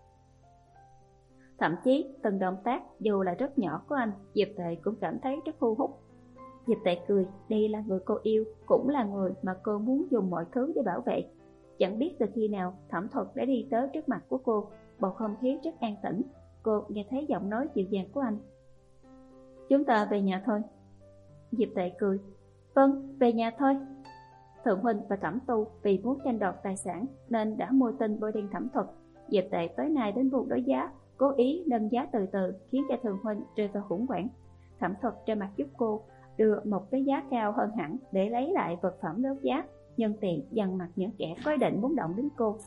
Thậm chí từng động tác dù là rất nhỏ của anh, Diệp Tệ cũng cảm thấy rất thu hút. Diệp Tệ cười, đây là người cô yêu, cũng là người mà cô muốn dùng mọi thứ để bảo vệ. Chẳng biết từ khi nào Thẩm Thuật đã đi tới trước mặt của cô. Bầu không khí rất an tĩnh. Cô nghe thấy giọng nói dịu dàng của anh: Chúng ta về nhà thôi. Diệp Tệ cười, vâng, về nhà thôi. Thượng huynh và Thẩm Tu vì muốn tranh đoạt tài sản nên đã mua tin bôi đen Thẩm Thuật. Diệp Tệ tối nay đến buộc đấu giá, cố ý nâng giá từ từ khiến cho Thượng huynh rơi vào khủng hoảng. Thẩm Thuật ra mặt giúp cô đưa một cái giá cao hơn hẳn để lấy lại vật phẩm đấu giá, nhân tiện dằn mặt những kẻ có ý định muốn động đến cô.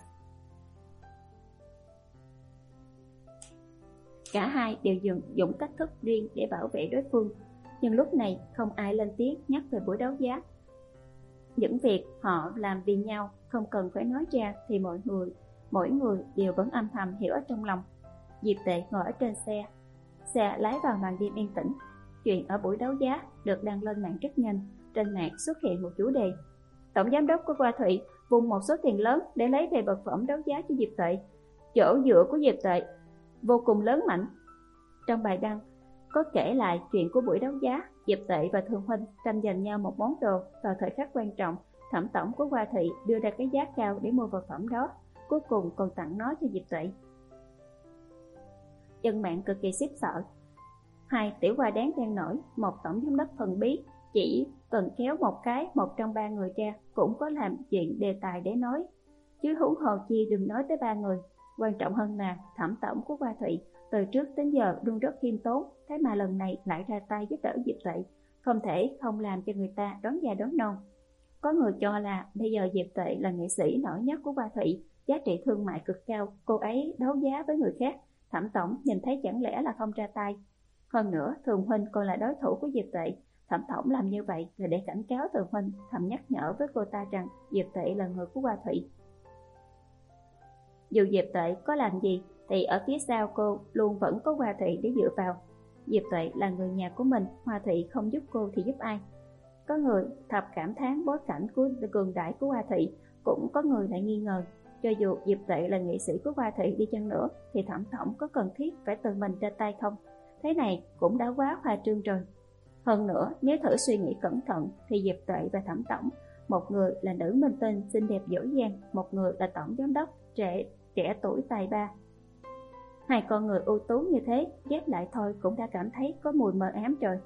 Cả hai đều dùng, dùng cách thức riêng để bảo vệ đối phương, nhưng lúc này không ai lên tiếng nhắc về buổi đấu giá. Những việc họ làm vì nhau không cần phải nói ra thì mọi người, mỗi người đều vẫn âm thầm hiểu ở trong lòng. Diệp Tệ ngồi ở trên xe, xe lái vào màn đêm yên tĩnh. Chuyện ở buổi đấu giá được đăng lên mạng rất nhanh. Trên mạng xuất hiện một chủ đề: Tổng giám đốc của Hoa Thụy vùng một số tiền lớn để lấy về vật phẩm đấu giá cho Diệp Tệ. Chỗ dựa của Diệp Tệ vô cùng lớn mạnh. Trong bài đăng có kể lại chuyện của buổi đấu giá. Diệp Tệ và Thường huynh tranh giành nhau một món đồ. Vào thời khắc quan trọng, Thẩm tổng của Hoa Thụy đưa ra cái giá cao để mua vật phẩm đó, cuối cùng còn tặng nó cho Diệp Tệ. Dân mạng cực kỳ khiếp sợ. Hai tiểu hoa đáng đang nổi, một tổng giám đốc thần bí chỉ cần kéo một cái một trong ba người ra cũng có làm chuyện đề tài để nói, chứ huống hồ chi đừng nói tới ba người. Quan trọng hơn là Thẩm tổng của Hoa Thụy từ trước đến giờ luôn rất khiêm tốn, thế mà lần này lại ra tay giúp đỡ Diệp Tệ, không thể không làm cho người ta đoán già đoán non. Có người cho là bây giờ Diệp Tệ là nghệ sĩ nổi nhất của Hoa Thụy, giá trị thương mại cực cao, cô ấy đấu giá với người khác, Thẩm tổng nhìn thấy chẳng lẽ là không ra tay. Hơn nữa, Thường huynh còn là đối thủ của Diệp Tệ. Thẩm tổng làm như vậy là để cảnh cáo Thường huynh, thầm nhắc nhở với cô ta rằng Diệp Tệ là người của Hoa Thụy. Dù Diệp Tệ có làm gì thì ở phía sau cô luôn vẫn có Hoa Thụy để dựa vào. Diệp Tệ là người nhà của mình, Hoa Thụy không giúp cô thì giúp ai? Có người thầm cảm thán bối cảnh của cường đại của Hoa Thụy, cũng có người lại nghi ngờ, cho dù Diệp Tệ là nghệ sĩ của Hoa Thụy đi chăng nữa thì Thẩm tổng có cần thiết phải tự mình ra tay không? Thế này cũng đã quá khoa trương rồi. Hơn nữa, nếu thử suy nghĩ cẩn thận thì Diệp Tệ và Thẩm tổng, một người là nữ minh tinh xinh đẹp giỏi giang, một người là tổng giám đốc trẻ trẻ tuổi tài ba. Hai con người ưu tú như thế, ghép lại thôi cũng đã cảm thấy có mùi mờ ám rồi.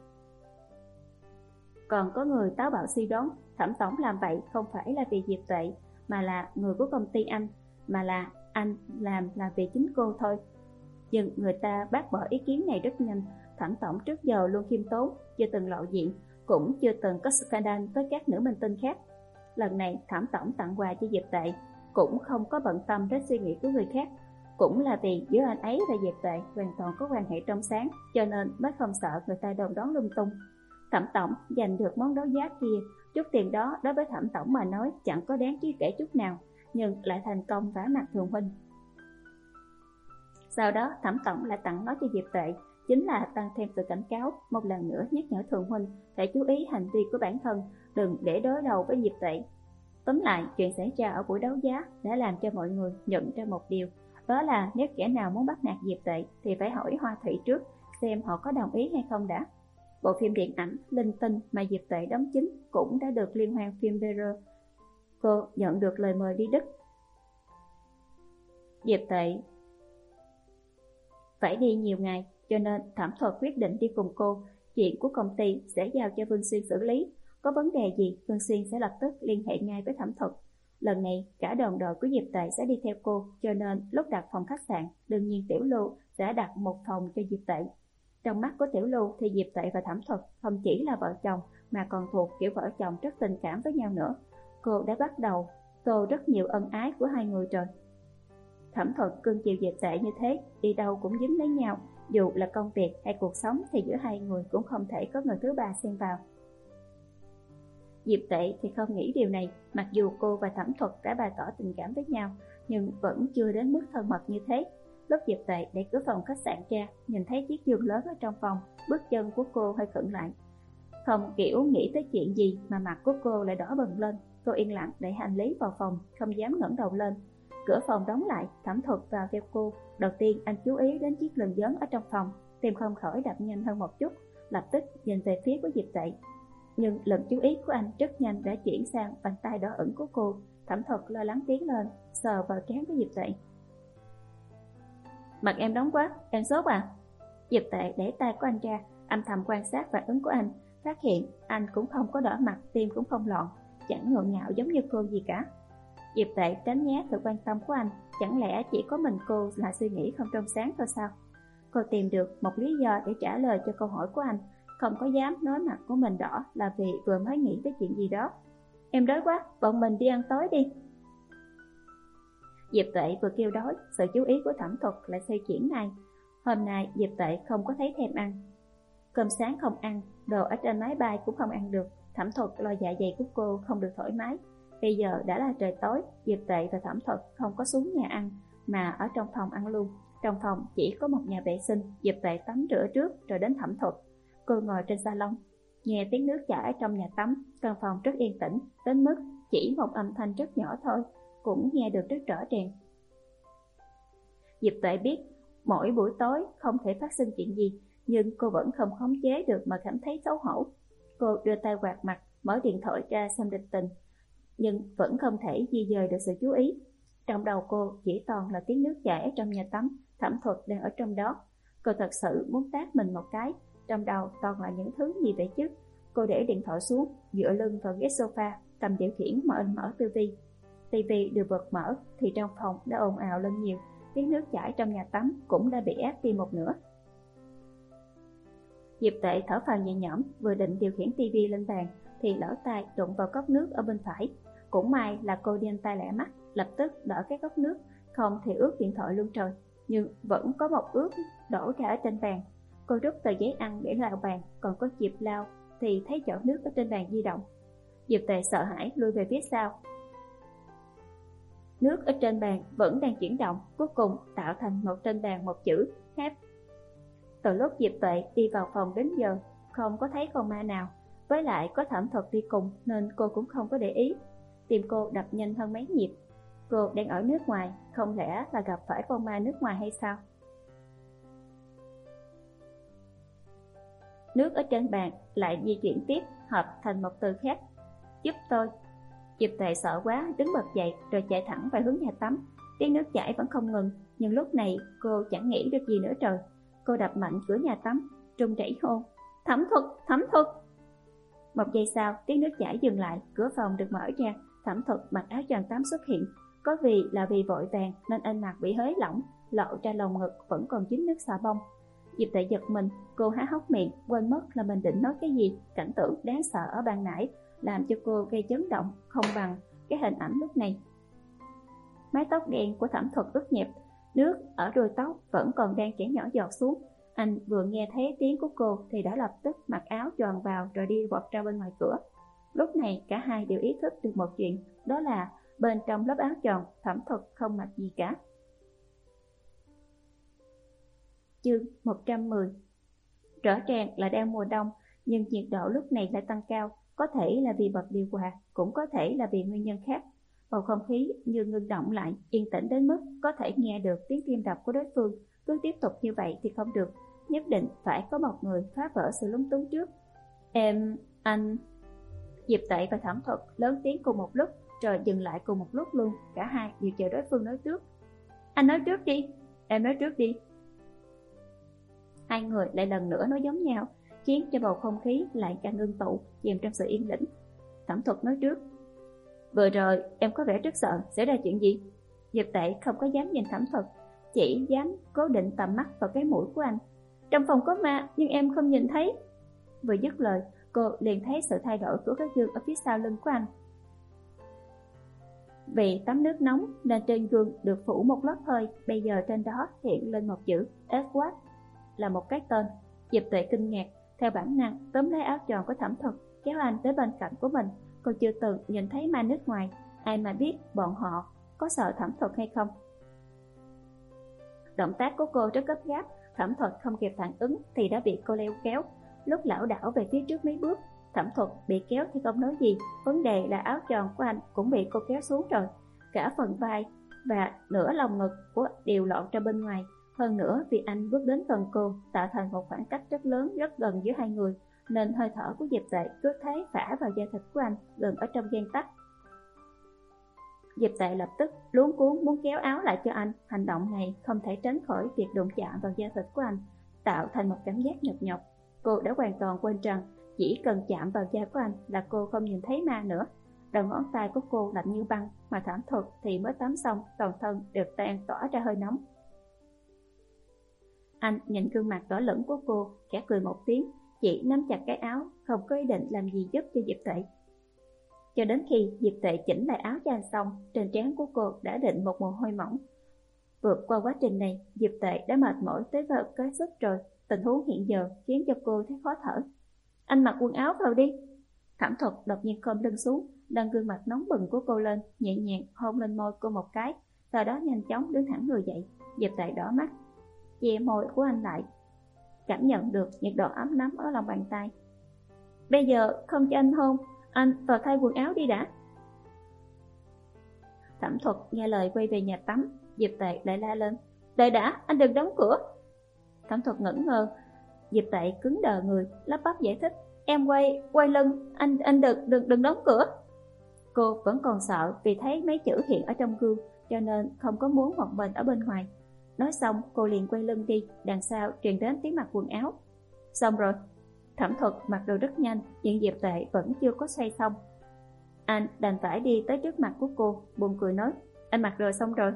Còn có người táo bạo suy đoán Thẩm tổng làm vậy không phải là vì Diệp Tệ, mà là người của công ty anh, mà là anh làm là vì chính cô thôi. Nhưng người ta bác bỏ ý kiến này rất nhanh. Thẩm tổng trước giờ luôn khiêm tốn, chưa từng lộ diện, cũng chưa từng có scandal với các nữ minh tinh khác. Lần này Thẩm tổng tặng quà cho Diệp Tệ cũng không có bận tâm đến suy nghĩ của người khác, cũng là vì giữa anh ấy và Diệp Tệ hoàn toàn có quan hệ trong sáng, cho nên mới không sợ người ta đồn đoán lung tung. Thẩm tổng giành được món đấu giá kia, chút tiền đó đối với Thẩm tổng mà nói chẳng có đáng trí kể chút nào, nhưng lại thành công vả mặt Thường huynh. Sau đó Thẩm tổng lại tặng nó cho Diệp Tệ, chính là tăng thêm sự cảnh cáo, một lần nữa nhắc nhở Thường huynh phải chú ý hành vi của bản thân, đừng để đối đầu với Diệp Tệ. Tóm lại, chuyện xảy ra ở buổi đấu giá đã làm cho mọi người nhận ra một điều, đó là nếu kẻ nào muốn bắt nạt Diệp Tệ thì phải hỏi Hoa Thủy trước, xem họ có đồng ý hay không đã. Bộ phim điện ảnh Linh Tinh mà Diệp Tệ đóng chính cũng đã được liên hoan phim vê rờ. Cô nhận được lời mời đi Đức. Diệp Tệ phải đi nhiều ngày, cho nên Thẩm Thuật quyết định đi cùng cô. Chuyện của công ty sẽ giao cho Vương Xuyên xử lý, có vấn đề gì Vương Xuyên sẽ lập tức liên hệ ngay với Thẩm Thuật. Lần này cả đoàn đội của Diệp Tệ sẽ đi theo cô, cho nên lúc đặt phòng khách sạn, đương nhiên Tiểu Lưu sẽ đặt một phòng cho Diệp Tệ. Trong mắt của Tiểu Lưu thì Diệp Tệ và Thẩm Thuật không chỉ là vợ chồng mà còn thuộc kiểu vợ chồng rất tình cảm với nhau nữa. Cô đã bắt đầu tô rất nhiều ân ái của hai người rồi. Thẩm Thuật cưng chiều Diệp Tệ như thế, đi đâu cũng dính lấy nhau, dù là công việc hay cuộc sống thì giữa hai người cũng không thể có người thứ ba xen vào. Diệp Tệ thì không nghĩ điều này, mặc dù cô và Thẩm Thuật đã bày tỏ tình cảm với nhau, nhưng vẫn chưa đến mức thân mật như thế. Lúc Diệp Tệ đẩy cửa phòng khách sạn ra, nhìn thấy chiếc giường lớn ở trong phòng, bước chân của cô hơi khựng lại. Không kiểu nghĩ tới chuyện gì mà mặt của cô lại đỏ bừng lên. Cô yên lặng đẩy hành lý vào phòng, không dám ngẩng đầu lên. Cửa phòng đóng lại, Thẩm Thuật vào theo cô. Đầu tiên anh chú ý đến chiếc lưng lớn ở trong phòng, tim không khỏi đập nhanh hơn một chút, lập tức nhìn về phía của Diệp Tệ. Nhưng lần chú ý của anh rất nhanh đã chuyển sang bàn tay đỏ ửng của cô. Thẩm Thuật lo lắng tiến lên, sờ vào trán của Diệp Tệ. Mặt em nóng quá, em sốt à? Diệp Tệ để tay của anh ra, âm thầm quan sát phản ứng của anh, phát hiện anh cũng không có đỏ mặt, tim cũng không loạn, chẳng ngượng ngạo giống như cô gì cả. Diệp Tệ tránh né sự quan tâm của anh, chẳng lẽ chỉ có mình cô là suy nghĩ không trong sáng thôi sao? Cô tìm được một lý do để trả lời cho câu hỏi của anh, không có dám nói mặt của mình đỏ là vì vừa mới nghĩ tới chuyện gì đó. Em đói quá, bọn mình đi ăn tối đi. Diệp Tệ vừa kêu đói, sự chú ý của Thẩm Thuật lại xoay chuyển ngay. Hôm nay Diệp Tệ không có thấy thèm ăn. Cơm sáng không ăn, đồ ở trên máy bay cũng không ăn được. Thẩm Thuật lo dạ dày của cô không được thoải mái. Bây giờ đã là trời tối, Diệp Tệ và Thẩm Thuật không có xuống nhà ăn, mà ở trong phòng ăn luôn. Trong phòng chỉ có một nhà vệ sinh, Diệp Tệ tắm rửa trước rồi đến Thẩm Thuật. Cô ngồi trên salon, nghe tiếng nước chảy trong nhà tắm. Căn phòng rất yên tĩnh, đến mức chỉ một âm thanh rất nhỏ thôi cũng nghe được rất rõ ràng. Diệp Tệ biết mỗi buổi tối không thể phát sinh chuyện gì, nhưng cô vẫn không khống chế được mà cảm thấy xấu hổ. Cô đưa tay quạt mặt, mở điện thoại ra xem lịch trình, nhưng vẫn không thể di dời được sự chú ý. Trong đầu cô chỉ toàn là tiếng nước chảy trong nhà tắm, Thẩm Thuật đang ở trong đó. Cô thật sự muốn tát mình một cái, trong đầu toàn là những thứ gì vậy chứ. Cô để điện thoại xuống, dựa lưng vào ghế sofa, cầm điều khiển mở mở tivi. Tivi được bật mở thì trong phòng đã ồn ào lên nhiều, tiếng nước chảy trong nhà tắm cũng đã bị ép đi một nửa. Diệp Tệ thở phào nhẹ nhõm, vừa định điều khiển tivi lên bàn thì lỡ tay đụng vào cốc nước ở bên phải. Cũng may là cô nhanh tay lẹ mắt, lập tức đỡ cái cốc nước, không thì ướt điện thoại luôn trời. Nhưng vẫn có một ướt đổ ra ở trên bàn. Cô rút tờ giấy ăn để lau bàn, còn có dịp lau thì thấy chậu nước ở trên bàn di động. Diệp Tệ sợ hãi lùi về phía sau. Nước ở trên bàn vẫn đang chuyển động, cuối cùng tạo thành một trên bàn một chữ Help. Từ lúc Diệp Tệ đi vào phòng đến giờ, không có thấy con ma nào. Với lại có Thẩm Thuật đi cùng nên cô cũng không có để ý. Tim cô đập nhanh hơn mấy nhịp. Cô đang ở nước ngoài, không lẽ là gặp phải con ma nước ngoài hay sao? Nước ở trên bàn lại di chuyển tiếp, hợp thành một từ khác. Giúp tôi. Diệp Tệ sợ quá, đứng bật dậy rồi chạy thẳng về hướng nhà tắm. Tiếng nước chảy vẫn không ngừng, nhưng lúc này cô chẳng nghĩ được gì nữa trời. Cô đập mạnh cửa nhà tắm, run rẩy hô: Thẩm Thuật, Thẩm Thuật. Một giây sau, tiếng nước chảy dừng lại, cửa phòng được mở ra. Thẩm Thuật mặc áo choàng tắm xuất hiện. Có vì là vì vội vàng nên anh mặc bị hới lỏng, lộ ra lồng ngực vẫn còn dính nước xà bông. Diệp Tệ giật mình, cô há hốc miệng, quên mất là mình định nói cái gì. Cảnh tượng đáng sợ ở ban nãy làm cho cô gây chấn động, không bằng cái hình ảnh lúc này. Mái tóc đen của Thẩm Thuật ướt nhẹp, nước ở đuôi tóc vẫn còn đang chảy nhỏ giọt xuống. Anh vừa nghe thấy tiếng của cô thì đã lập tức mặc áo choàng vào rồi đi vọt ra bên ngoài cửa. Lúc này cả hai đều ý thức được một chuyện, đó là bên trong lớp áo choàng Thẩm Thuật không mặc gì cả. Chương một trăm mười. Rõ ràng là đang mùa đông, nhưng nhiệt độ lúc này lại tăng cao, có thể là vì bật điều hòa, cũng có thể là vì nguyên nhân khác. Bầu không khí như ngưng động lại, yên tĩnh đến mức có thể nghe được tiếng tim đập của đối phương. Cứ tiếp tục như vậy thì không được, nhất định phải có một người phá vỡ sự lúng túng trước. Em, anh... Diệp Tệ và Thẩm Thuật lớn tiếng cùng một lúc, rồi dừng lại cùng một lúc luôn. Cả hai đều chờ đối phương nói trước. Anh nói trước đi. Em nói trước đi. Hai người lại lần nữa nói giống nhau, khiến cho bầu không khí lại càng ngưng tụ, chìm trong sự yên tĩnh. Thẩm Thuật nói trước. Vừa rồi em có vẻ rất sợ xảy ra chuyện gì? Diệp Tệ không có dám nhìn Thẩm Thuật, chỉ dám cố định tầm mắt vào cái mũi của anh. Trong phòng có ma, nhưng em không nhìn thấy. Vừa dứt lời, cô liền thấy sự thay đổi của cái gương ở phía sau lưng của anh. Vì tắm nước nóng nên trên gương được phủ một lớp hơi, bây giờ trên đó hiện lên một chữ Edward, là một cái tên. Diệp Tuệ kinh ngạc, theo bản năng tóm lấy áo choàng của Thẩm Thuật, kéo anh tới bên cạnh của mình. Cô chưa từng nhìn thấy ma nước ngoài, ai mà biết bọn họ có sợ Thẩm Thuật hay không. Động tác của cô rất gấp gáp, Thẩm Thuật không kịp phản ứng thì đã bị cô leo kéo. Lúc lảo đảo về phía trước mấy bước, Thẩm Thuật bị kéo thì không nói gì, vấn đề là áo choàng của anh cũng bị cô kéo xuống rồi. Cả phần vai và nửa lồng ngực của đều lộn ra bên ngoài. Hơn nữa vì anh bước đến gần cô, tạo thành một khoảng cách rất lớn, rất gần giữa hai người, nên hơi thở của Diệp Tệ cứ thế phả vào da thịt của anh, gần ở trong gan tấc. Diệp Tệ lập tức luống cuống muốn kéo áo lại cho anh. Hành động này không thể tránh khỏi việc đụng chạm vào da thịt của anh, tạo thành một cảm giác nhột nhột. Cô đã hoàn toàn quên rằng chỉ cần chạm vào da của anh là cô không nhìn thấy ma nữa. Đầu ngón tay của cô lạnh như băng, mà Thẩm Thuật thì mới tắm xong, toàn thân được tan tỏa ra hơi nóng. Anh nhìn gương mặt đỏ lửng của cô, khẽ cười một tiếng, chỉ nắm chặt cái áo, không có ý định làm gì giúp cho Diệp Tệ. Cho đến khi Diệp Tệ chỉnh lại áo cho anh xong, trên trán của cô đã định một mồ hôi mỏng. Vượt qua quá trình này, Diệp Tệ đã mệt mỏi tới vợ cái sức rồi. Tình huống hiện giờ khiến cho cô thấy khó thở. Anh mặc quần áo vào đi. Thẩm Thuật đột nhiên khom lưng xuống, nâng gương mặt nóng bừng của cô lên, nhẹ nhàng hôn lên môi cô một cái, sau đó nhanh chóng đứng thẳng người dậy. Diệp Tệ đỏ mắt, che môi của anh lại, cảm nhận được nhiệt độ ấm nóng ở lòng bàn tay. Bây giờ không cho anh hôn, anh vào thay quần áo đi đã. Thẩm Thuật nghe lời quay về nhà tắm. Diệp Tệ lại la lên, đợi đã, anh đừng đóng cửa. Thẩm Thuật ngẩn ngơ. Diệp Tệ cứng đờ người, lắp bắp giải thích, em quay quay lưng, anh anh đừng đừng đừng đóng cửa. Cô vẫn còn sợ vì thấy mấy chữ hiện ở trong gương, cho nên không có muốn một mình ở bên ngoài. Nói xong cô liền quay lưng đi, đằng sau truyền đến tiếng mặc quần áo. Xong rồi. Thẩm Thuật mặc đồ rất nhanh, nhưng Diệp Tệ vẫn chưa có xoay xong. Anh đành phải đi tới trước mặt của cô, buồn cười nói, anh mặc rồi xong rồi.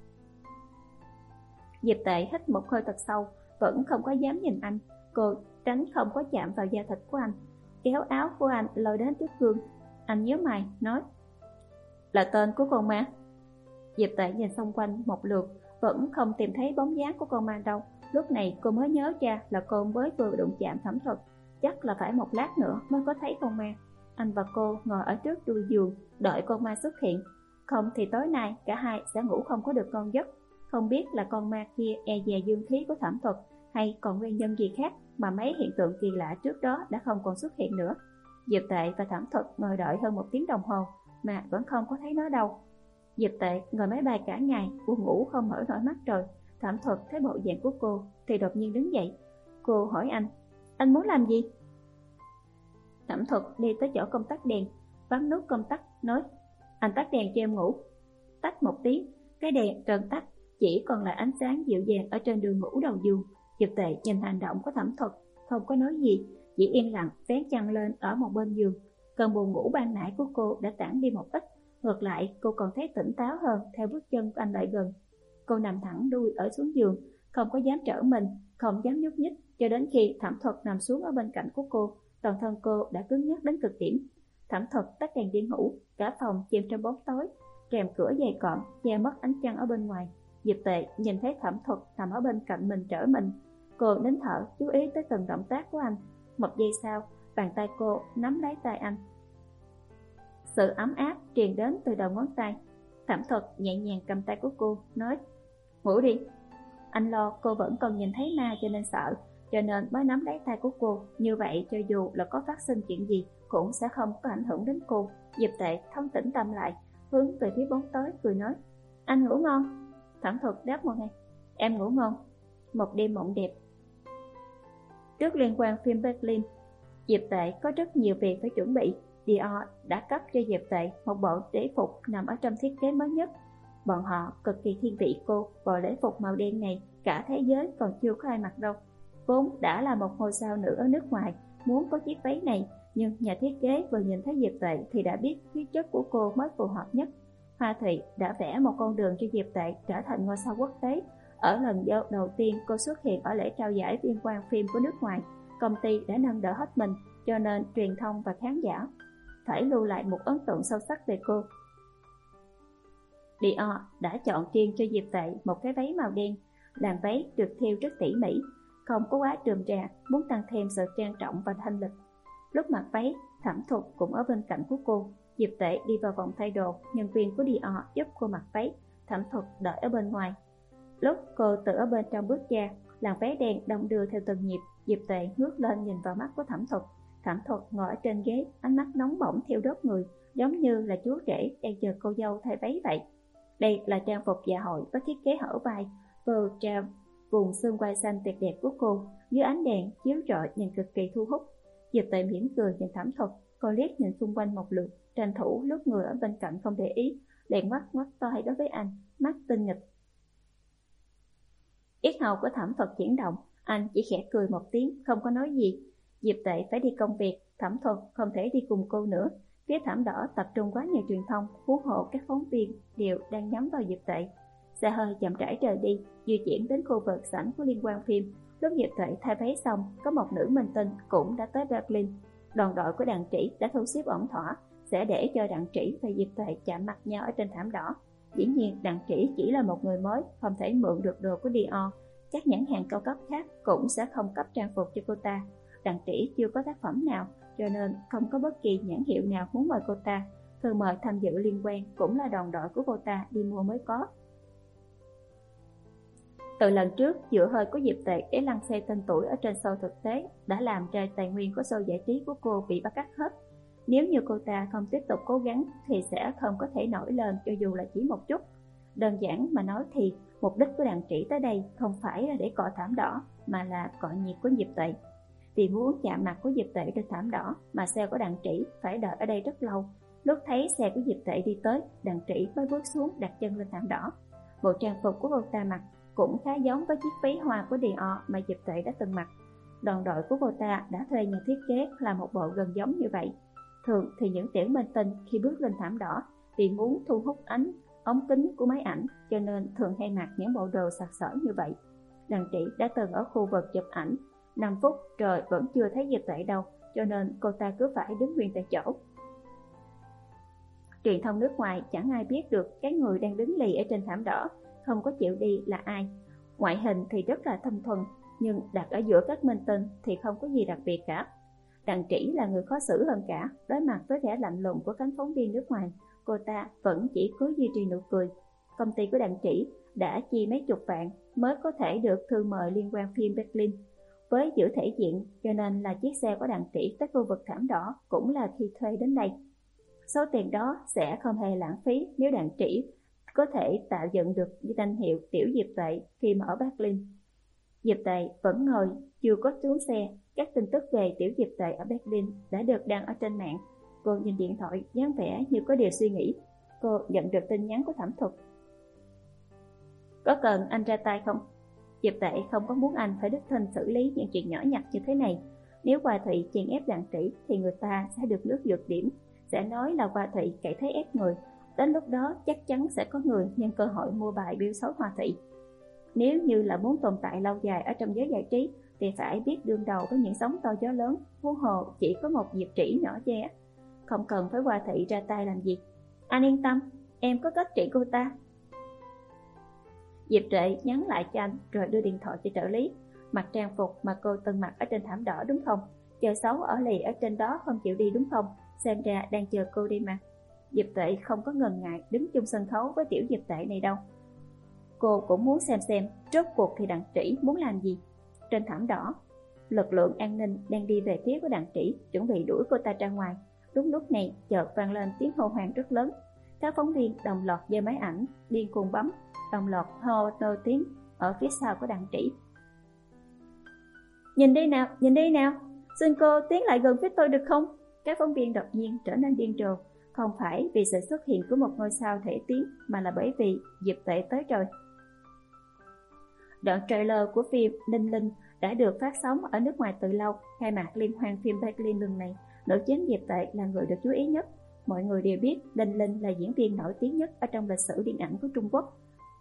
Diệp Tệ hít một hơi thật sâu, vẫn không có dám nhìn anh. Cô tránh không có chạm vào da thịt của anh, kéo áo của anh lôi đến trước gương. Anh nhíu mày nói, là tên của con ma. Diệp Tệ nhìn xung quanh một lượt, vẫn không tìm thấy bóng dáng của con ma đâu. Lúc này cô mới nhớ ra là cô mới vừa đụng chạm Thẩm Thuật, chắc là phải một lát nữa mới có thấy con ma. Anh và cô ngồi ở trước đuôi giường đợi con ma xuất hiện, không thì tối nay cả hai sẽ ngủ không có được ngon giấc. Không biết là con ma kia e dè dương khí của Thẩm Thuật hay còn nguyên nhân gì khác mà mấy hiện tượng kỳ lạ trước đó đã không còn xuất hiện nữa. Diệp Tệ và Thẩm Thuật ngồi đợi hơn một tiếng đồng hồ mà vẫn không có thấy nó đâu. Diệp Tệ ngồi máy bay cả ngày, buồn ngủ không mở nổi mắt rồi. Thẩm Thuật thấy bộ dạng của cô thì đột nhiên đứng dậy. Cô hỏi anh, anh muốn làm gì? Thẩm Thuật đi tới chỗ công tắc đèn, bấm nút công tắc, nói, anh tắt đèn cho em ngủ. Tách một tiếng, cái đèn trần tắt, chỉ còn lại ánh sáng dịu dàng ở trên đường ngủ đầu giường. Diệp Tệ nhìn hành động của Thẩm Thuật, không có nói gì, chỉ yên lặng vén chăn lên ở một bên giường. Cơn buồn ngủ ban nãy của cô đã tản đi một ít, ngược lại cô còn thấy tỉnh táo hơn theo bước chân của anh lại gần. Cô nằm thẳng đuôi ở xuống giường, không có dám trở mình, không dám nhúc nhích, cho đến khi Thẩm Thuật nằm xuống ở bên cạnh của cô, toàn thân cô đã cứng nhắc đến cực điểm. Thẩm Thuật tắt đèn đi ngủ, cả phòng chìm trong bóng tối, rèm cửa dày cộm che mất ánh trăng ở bên ngoài. Diệp Tệ nhìn thấy Thẩm Thuật nằm ở bên cạnh mình trở mình, Cô nín thở, chú ý tới từng động tác của anh. Một giây sau, bàn tay cô nắm lấy tay anh. Sự ấm áp truyền đến từ đầu ngón tay. Thẩm Thuật nhẹ nhàng cầm tay của cô, nói: Ngủ đi. Anh lo cô vẫn còn nhìn thấy ma cho nên sợ, cho nên mới nắm lấy tay của cô. Như vậy cho dù là có phát sinh chuyện gì cũng sẽ không có ảnh hưởng đến cô. Diệp Tệ thông tĩnh tâm lại, hướng về phía bóng tối cười nói: Anh ngủ ngon. Thẩm Thuật đáp một ngay: Em ngủ ngon. Một đêm mộng đẹp. Trước liên quan phim Berlin, Diệp Tệ có rất nhiều việc phải chuẩn bị. Dior đã cấp cho Diệp Tệ một bộ lễ phục nằm ở trong thiết kế mới nhất. Bọn họ cực kỳ thiên vị cô. Bộ lễ phục màu đen này cả thế giới còn chưa có ai mặc đâu. Vốn đã là một ngôi sao nữ ở nước ngoài muốn có chiếc váy này, nhưng nhà thiết kế vừa nhìn thấy Diệp Tệ thì đã biết khí chất của cô mới phù hợp nhất. Hoa Thị đã vẽ một con đường cho Diệp Tệ trở thành ngôi sao quốc tế. Ở lần đầu tiên cô xuất hiện ở lễ trao giải liên quan phim của nước ngoài, công ty đã nâng đỡ hết mình, cho nên truyền thông và khán giả phải lưu lại một ấn tượng sâu sắc về cô. Dior đã chọn riêng cho Diệp Tệ một cái váy màu đen. Làn váy được thêu rất tỉ mỉ, không có quá rườm rà, muốn tăng thêm sự trang trọng và thanh lịch. Lúc mặc váy, Thẩm Thuật cũng ở bên cạnh của cô. Diệp Tệ đi vào vòng thay đồ, nhân viên của Dior giúp cô mặc váy, Thẩm Thuật đợi ở bên ngoài. Lúc cô từ ở bên trong bước ra, làn váy đen đong đưa theo từng nhịp. Diệp Tệ ngước lên nhìn vào mắt của Thẩm Thuật. Thẩm Thuật ngồi ở trên ghế, ánh mắt nóng bỏng thiêu đốt người, giống như là chúa rể đang chờ cô dâu thay váy vậy. Đây là trang phục dạ hội có thiết kế hở vai, vừa trao vùng xương quai xanh tuyệt đẹp của cô, dưới ánh đèn chiếu rọi nhìn cực kỳ thu hút. Diệp Tệ mỉm cười nhìn Thẩm Thuật, cô liếc nhìn xung quanh một lượt, tranh thủ lúc người ở bên cạnh không để ý, liền ngoắt ngoắt tay đối với anh, mắt tinh nghịch. Yết hầu của Thẩm Thuật chuyển động, anh chỉ khẽ cười một tiếng, không có nói gì. Diệp Tệ phải đi công việc, Thẩm Thuật không thể đi cùng cô nữa. Phía Thảm Đỏ tập trung quá nhiều truyền thông, huống hộ các phóng viên đều đang nhắm vào Diệp Tệ. Xe hơi chậm rãi rời đi, di chuyển đến khu vực sảnh của liên quan phim. Lúc Diệp Tệ thay váy xong, có một nữ minh tinh cũng đã tới Berlin. Đoàn đội của Đặng Trĩ đã thu xếp ổn thỏa, sẽ để cho Đặng Trĩ và Diệp Tệ chạm mặt nhau ở trên thảm đỏ. Dĩ nhiên Đặng Trĩ chỉ là một người mới, không thể mượn được đồ của Dior. Các nhãn hàng cao cấp khác cũng sẽ không cấp trang phục cho cô ta. Đặng Trĩ chưa có tác phẩm nào, cho nên không có bất kỳ nhãn hiệu nào muốn mời cô ta. Thư mời tham dự liên quan cũng là đoàn đội của cô ta đi mua mới có. Từ lần trước, dựa hơi của Diệp Tệ để lăn xe tên tuổi ở trên show thực tế đã làm cho tài nguyên của show giải trí của cô bị bắt cắt hết. Nếu như cô ta không tiếp tục cố gắng thì sẽ không có thể nổi lên cho dù là chỉ một chút. Đơn giản mà nói thì mục đích của Đặng Trĩ tới đây không phải là để cọ thảm đỏ, mà là cọ nhiệt của Diệp Tệ. Vì muốn chạm mặt của Diệp Tệ trên thảm đỏ mà xe của Đặng Trĩ phải đợi ở đây rất lâu. Lúc thấy xe của Diệp Tệ đi tới, Đặng Trĩ mới bước xuống đặt chân lên thảm đỏ. Bộ trang phục của cô ta mặc cũng khá giống với chiếc váy hoa của Dior mà Diệp Tệ đã từng mặc. Đoàn đội của cô ta đã thuê nhà thiết kế làm một bộ gần giống như vậy. Thường thì những tiểu minh tinh khi bước lên thảm đỏ vì muốn thu hút ánh ống kính của máy ảnh, cho nên thường hay mặc những bộ đồ sặc sỡ như vậy. Đặng Trĩ đã từng ở khu vực chụp ảnh năm phút rồi vẫn chưa thấy Diệp Tệ đâu, cho nên cô ta cứ phải đứng nguyên tại chỗ. Truyền thông nước ngoài chẳng ai biết được cái người đang đứng lì ở trên thảm đỏ không có chịu đi là ai. Ngoại hình thì rất là thanh thuần, nhưng đặt ở giữa các minh tinh thì không có gì đặc biệt cả. Đặng Trĩ là người khó xử hơn cả. Đối mặt với vẻ lạnh lùng của cánh phóng viên nước ngoài, cô ta vẫn chỉ cứ duy trì nụ cười. Công ty của Đặng Trĩ đã chi mấy chục vạn mới có thể được thư mời liên quan phim Berlin. Với giữ thể diện, cho nên là chiếc xe của Đặng Trĩ tới khu vực thảm đỏ cũng là khi thuê đến đây. Số tiền đó sẽ không hề lãng phí nếu Đặng Trĩ có thể tạo dựng được danh hiệu tiểu Diệp Tệ khi mà ở Berlin. Diệp Tệ vẫn ngồi chưa có xuống xe. Các tin tức về tiểu Diệp Tệ ở Berlin đã được đăng ở trên mạng. Cô nhìn điện thoại dáng vẻ như có điều suy nghĩ. Cô nhận được tin nhắn của Thẩm Thuật. Có cần anh ra tay không? Diệp Tệ không có muốn anh phải đích thân xử lý những chuyện nhỏ nhặt như thế này. Nếu Hoa Thị chèn ép Đặng Trĩ thì người ta sẽ được nước vượt điểm, sẽ nói là Hoa Thị cậy thế ép người. Đến lúc đó chắc chắn sẽ có người nhân cơ hội mua bài biêu xấu Hoa Thị. Nếu như là muốn tồn tại lâu dài ở trong giới giải trí thì phải biết đương đầu với những sóng to gió lớn. Huống hồ chỉ có một Diệp Trĩ nhỏ bé, không cần phải Hoa Thị ra tay làm gì. Anh yên tâm, em có cách trị cô ta. Diệp Trệ nhắn lại cho anh rồi đưa điện thoại cho trợ lý. Mặc trang phục mà cô từng mặc ở trên thảm đỏ đúng không? Chơi xấu ở lì ở trên đó không chịu đi đúng không? Xem ra đang chờ cô đi mà. Diệp Tệ không có ngần ngại đứng chung sân khấu với tiểu Diệp Tệ này đâu. Cô cũng muốn xem xem rốt cuộc thì Đặng Trĩ muốn làm gì. Trên thảm đỏ, lực lượng an ninh đang đi về phía của Đặng Trĩ, chuẩn bị đuổi cô ta ra ngoài. Đúng lúc này chợt vang lên tiếng hô hoán rất lớn. Các phóng viên đồng loạt giơ máy ảnh điên cuồng bấm, đồng loạt hô to tiếng ở phía sau của Đặng Trĩ. Nhìn đi nào, nhìn đi nào, xin cô tiến lại gần với tôi được không? Các phóng viên đột nhiên trở nên điên rồ, không phải vì sự xuất hiện của một ngôi sao thể tiếng, mà là bởi vì Diệp Tệ tới rồi. Đoạn trailer của phim Ninh Linh đã được phát sóng ở nước ngoài từ lâu. Khai mạc liên hoan phim Berlin lần này, nữ chính Diệp Tệ là người được chú ý nhất. Mọi người đều biết Ninh Linh là diễn viên nổi tiếng nhất ở trong lịch sử điện ảnh của Trung Quốc.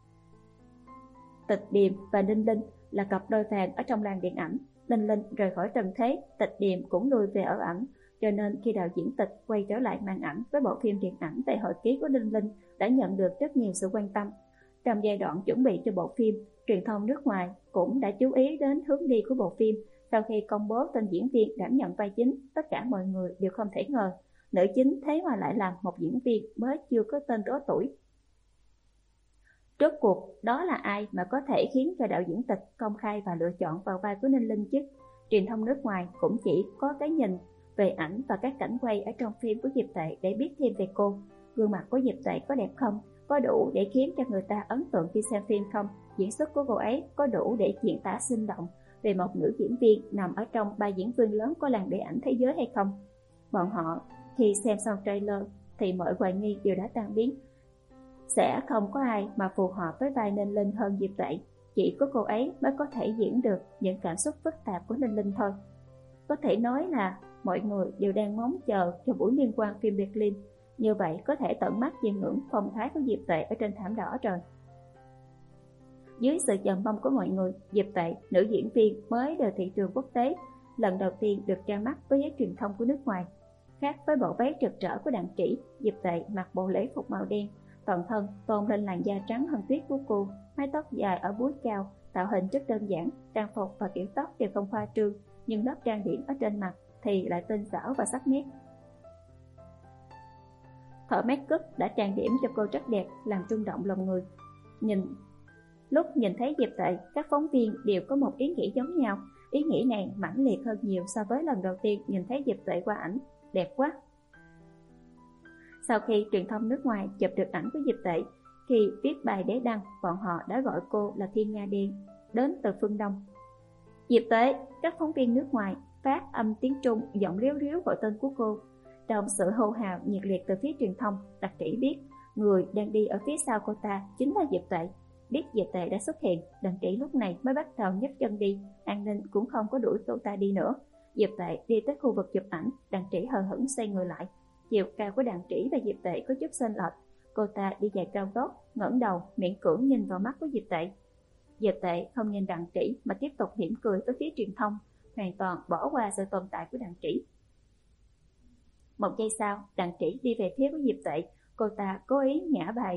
Tịch Điềm và Ninh Linh là cặp đôi vàng ở trong làng điện ảnh. Ninh Linh rời khỏi trần thế, Tịch Điềm cũng lui về ở ẩn, cho nên khi đạo diễn Tịch quay trở lại màn ảnh với bộ phim điện ảnh về hồi ký của Ninh Linh đã nhận được rất nhiều sự quan tâm. Trong giai đoạn chuẩn bị cho bộ phim, truyền thông nước ngoài cũng đã chú ý đến hướng đi của bộ phim. Sau khi công bố tên diễn viên đảm nhận vai chính, tất cả mọi người đều không thể ngờ nữ chính thế mà lại là một diễn viên mới chưa có tên có tuổi. Rốt cuộc đó là ai mà có thể khiến cho đạo diễn Tịch công khai và lựa chọn vào vai của Ninh Linh chứ? Truyền thông nước ngoài cũng chỉ có cái nhìn về ảnh và các cảnh quay ở trong phim của Diệp Tệ để biết thêm về cô. Gương mặt của Diệp Tệ có đẹp không? Có đủ để khiến cho người ta ấn tượng khi xem phim không? Diễn xuất của cô ấy có đủ để diễn tả sinh động về một nữ diễn viên nằm ở trong ba diễn viên lớn của làng điện ảnh thế giới hay không? Bọn họ khi xem xong trailer thì mọi hoài nghi đều đã tan biến. Sẽ không có ai mà phù hợp với vai Ninh Linh hơn Diệp Tệ. Chỉ có cô ấy mới có thể diễn được những cảm xúc phức tạp của Ninh Linh thôi. Có thể nói là mọi người đều đang ngóng chờ cho buổi liên quan phim Berlin. Như vậy có thể tận mắt chiêm ngưỡng phong thái của Diệp Tệ ở trên thảm đỏ rồi. Dưới sự chờ mong của mọi người, Diệp Tệ, nữ diễn viên mới từ thị trường quốc tế, lần đầu tiên được ra mắt với giới truyền thông của nước ngoài. Khác với bộ váy rực rỡ của Đặng Trĩ, Diệp Tệ mặc bộ lễ phục màu đen, toàn thân tôn lên làn da trắng hơn tuyết của cô, mái tóc dài ở búi cao, tạo hình rất đơn giản, trang phục và kiểu tóc đều không khoa trương, nhưng lớp trang điểm ở trên mặt thì lại tinh xảo và sắc nét. Thợ make up đã trang điểm cho cô rất đẹp, làm rung động lòng người. Nhìn lúc nhìn thấy Diệp Tệ, các phóng viên đều có một ý nghĩ giống nhau. Ý nghĩ này mãnh liệt hơn nhiều so với lần đầu tiên nhìn thấy Diệp Tệ qua ảnh. Đẹp quá. Sau khi truyền thông nước ngoài chụp được ảnh của Diệp Tệ, khi viết bài để đăng, bọn họ đã gọi cô là Thiên Nga Đen, đến từ phương Đông. Diệp Tệ, các phóng viên nước ngoài phát âm tiếng Trung, giọng ríu ríu gọi tên của cô. Trong sự hô hào nhiệt liệt từ phía truyền thông, Đặng Trĩ biết người đang đi ở phía sau cô ta chính là Diệp Tệ. Biết Diệp Tệ đã xuất hiện, Đặng Trĩ lúc này mới bắt đầu nhấc chân đi. An ninh cũng không có đuổi cô ta đi nữa. Diệp Tệ đi tới khu vực chụp ảnh, Đặng Trĩ hờ hững xoay người lại. Chiều cao của Đặng Trĩ và Diệp Tệ có chút xênh lệch. Cô ta đi giày cao gót, ngẩng đầu, miễn cưỡng nhìn vào mắt của Diệp Tệ. Diệp Tệ không nhìn Đặng Trĩ mà tiếp tục mỉm cười với phía truyền thông, hoàn toàn bỏ qua sự tồn tại của Đặng Trĩ. Một giây sau, Đặng Trĩ đi về phía của Diệp Tệ. Cô ta cố ý ngã bài,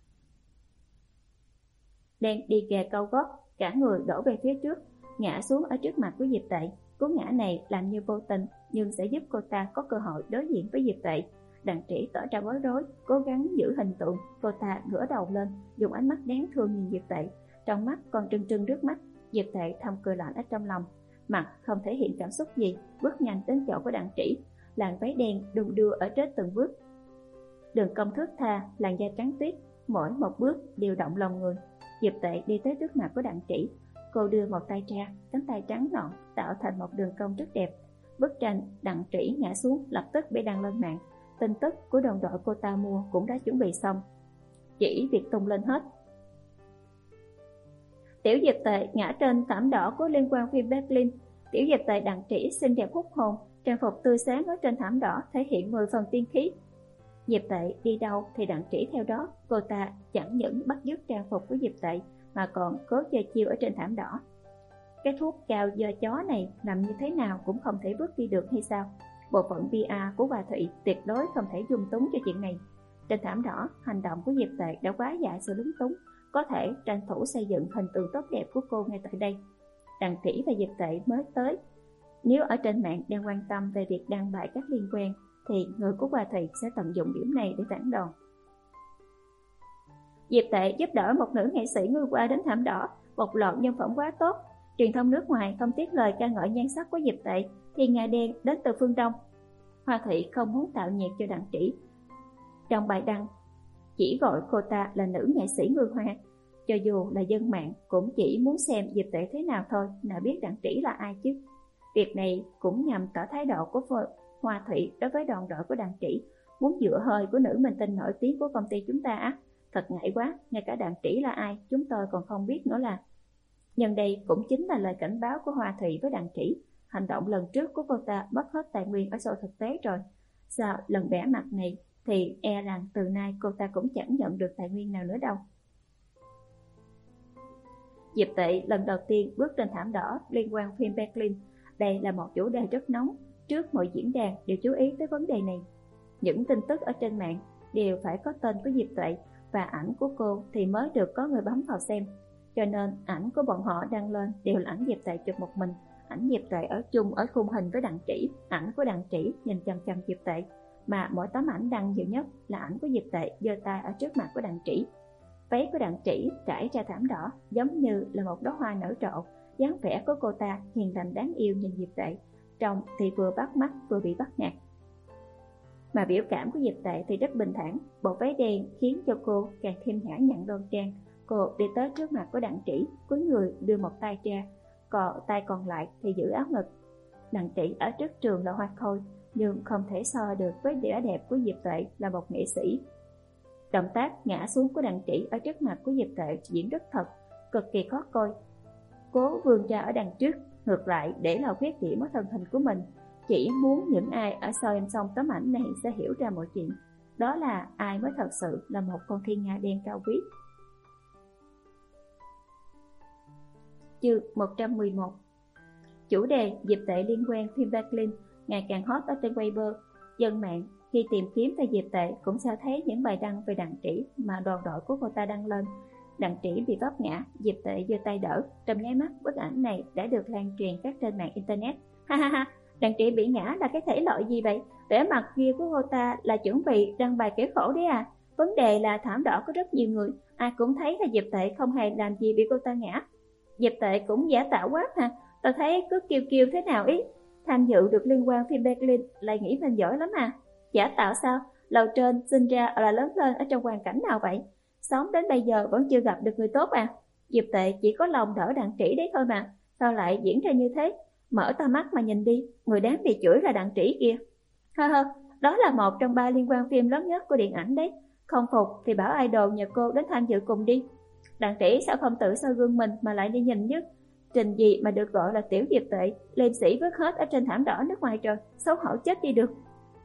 đang đi giày cao gót, cả người đổ về phía trước, ngã xuống ở trước mặt của Diệp Tệ. Cú ngã này làm như vô tình, nhưng sẽ giúp cô ta có cơ hội đối diện với Diệp Tệ. Đặng Trĩ tỏ ra bối rối, cố gắng giữ hình tượng. Cô ta ngửa đầu lên, dùng ánh mắt đáng thương nhìn Diệp Tệ, trong mắt còn trưng trưng nước mắt. Diệp Tệ thầm cười lạnh ở trong lòng, mặt không thể hiện cảm xúc gì, bước nhanh đến chỗ của Đặng Trĩ. Làn váy đen đung đưa ở trên từng bước, đường cong thướt tha, làn da trắng tuyết, mỗi một bước đều động lòng người. Diệp Tệ đi tới trước mặt của Đặng Trĩ. Cô đưa một tay ra, cánh tay trắng nõn tạo thành một đường cong rất đẹp. Bức tranh Đặng Trĩ ngã xuống lập tức bị đăng lên mạng. Tin tức của đồng đội cô ta mua cũng đã chuẩn bị xong, chỉ việc tung lên hết. Tiểu Diệp Tệ ngã trên thảm đỏ của liên quan phim Berlin. Tiểu Diệp Tệ Đặng Trĩ xinh đẹp hút hồn, trang phục tươi sáng ở trên thảm đỏ thể hiện mười phần tiên khí. Diệp Tệ đi đâu thì Đặng Trĩ theo đó. Cô ta chẳng những bắt chước trang phục của Diệp Tệ mà còn cố chơi chiêu ở trên thảm đỏ. Cái thuốc cao do chó này làm như thế nào cũng không thể bước đi được hay sao? Bộ phận pê e của Bà Thụy tuyệt đối không thể dung túng cho chuyện này. Trên thảm đỏ, hành động của Diệp Tệ đã quá giải sự lúng túng, có thể tranh thủ xây dựng hình tượng tốt đẹp của cô ngay tại đây. Đặng Trĩ và Diệp Tệ mới tới. Nếu ở trên mạng đang quan tâm về việc đăng bài các liên quan, thì người của Hoa Thủy sẽ tận dụng điểm này để phản đòn. Diệp Tệ giúp đỡ một nữ nghệ sĩ ngư qua đến thảm đỏ, bộc lộ nhân phẩm quá tốt. Truyền thông nước ngoài không tiếc lời ca ngợi nhan sắc của Diệp Tệ, thì ngà đen đến từ phương Đông. Hoa Thủy không muốn tạo nhiệt cho Đặng Trĩ. Trong bài đăng, chỉ gọi cô ta là nữ nghệ sĩ ngư hoa. Cho dù là dân mạng cũng chỉ muốn xem Diệp Tệ thế nào thôi, nào biết Đặng Trĩ là ai chứ. Việc này cũng nhằm tỏ thái độ của Hoa Thủy đối với đoàn đội của Đặng Trĩ, muốn dựa hơi của nữ minh tinh nổi tiếng của công ty chúng ta á. Thật ngại quá, ngay cả Đặng Trĩ là ai chúng tôi còn không biết nữa là. Nhân đây cũng chính là lời cảnh báo của Hoa Thủy với Đặng Trĩ. Hành động lần trước của cô ta mất hết tài nguyên ở show thực tế rồi. Sau lần bẻ mặt này thì e rằng từ nay cô ta cũng chẳng nhận được tài nguyên nào nữa đâu. Diệp Tệ lần đầu tiên bước trên thảm đỏ liên quan phim Berlin. Đây là một chủ đề rất nóng, trước mọi diễn đàn đều chú ý tới vấn đề này. Những tin tức ở trên mạng đều phải có tên của Diệp Tệ và ảnh của cô thì mới được có người bấm vào xem. Cho nên ảnh của bọn họ đăng lên đều là ảnh Diệp Tệ chụp một mình. Ảnh Diệp Tệ ở chung ở khung hình với Đặng Trĩ, ảnh của Đặng Trĩ nhìn chằm chằm Diệp Tệ, mà mỗi tấm ảnh đăng nhiều nhất là ảnh của Diệp Tệ giơ tay ở trước mặt của Đặng Trĩ. Váy của Đặng Trĩ trải ra thảm đỏ giống như là một đóa hoa nở rộ, dáng vẻ của cô ta hiền lành đáng yêu nhìn Diệp Tệ, trông thì vừa bắt mắt vừa bị bắt nạt. Mà biểu cảm của Diệp Tệ thì rất bình thản, bộ váy đen khiến cho cô càng thêm nhã nhặn đoan trang. Cô đi tới trước mặt của Đặng Trĩ, cúi người đưa một tay ra, còn tay còn lại thì giữ áo ngực. Đặng Trĩ ở trước trường là hoa khôi, nhưng không thể so được với vẻ đẹp của Diệp Tệ là một nghệ sĩ. Động tác ngã xuống của Đặng Trĩ ở trước mặt của Diệp Tệ diễn rất thật, cực kỳ khó coi. Cố vươn ra ở đằng trước, ngược lại để lộ khuyết điểm ở thân hình của mình. Chỉ muốn những ai ở sau em xong tấm ảnh này sẽ hiểu ra mọi chuyện. Đó là ai mới thật sự là một con thiên nga đen cao quý. Chương một trăm mười một. Chủ đề Diệp Tệ liên quan phim Berlin ngày càng hot ở trên Weibo. Dân mạng khi tìm kiếm về Diệp Tệ cũng sẽ thấy những bài đăng về Đặng Trĩ mà đoàn đội của cô ta đăng lên. Đặng Trĩ bị vấp ngã, Diệp Tệ giơ tay đỡ. Trong nháy mắt, bức ảnh này đã được lan truyền các trên mạng internet. Ha ha ha, Đặng Trĩ bị ngã là cái thể loại gì vậy? Vẻ mặt kia của cô ta là chuẩn bị đăng bài kể khổ đấy à? Vấn đề là thảm đỏ có rất nhiều người, ai cũng thấy là Diệp Tệ không hề làm gì bị cô ta ngã. Diệp Tệ cũng giả tạo quá ha, tao thấy cứ kêu kêu thế nào ý. Tham dự được liên quan phim Berlin lại nghĩ mình giỏi lắm à? Giả tạo sao? Lầu trên sinh ra là lớn lên ở trong hoàn cảnh nào vậy? Sống đến bây giờ vẫn chưa gặp được người tốt à? Diệp Tệ chỉ có lòng đỡ Đặng Trĩ đấy thôi mà, sao lại diễn ra như thế? Mở to mắt mà nhìn đi, người đáng bị chửi là Đặng Trĩ kia. Hơ hơ, đó là một trong ba liên quan phim lớn nhất của điện ảnh đấy. Không phục thì bảo idol nhà cô đến tham dự cùng đi. Đặng Trĩ sao không tự soi gương mình mà lại đi nhìn nhất? Trình gì mà được gọi là tiểu Diệp Tệ, liêm sĩ vứt hết ở trên thảm đỏ nước ngoài rồi, xấu hổ chết đi được.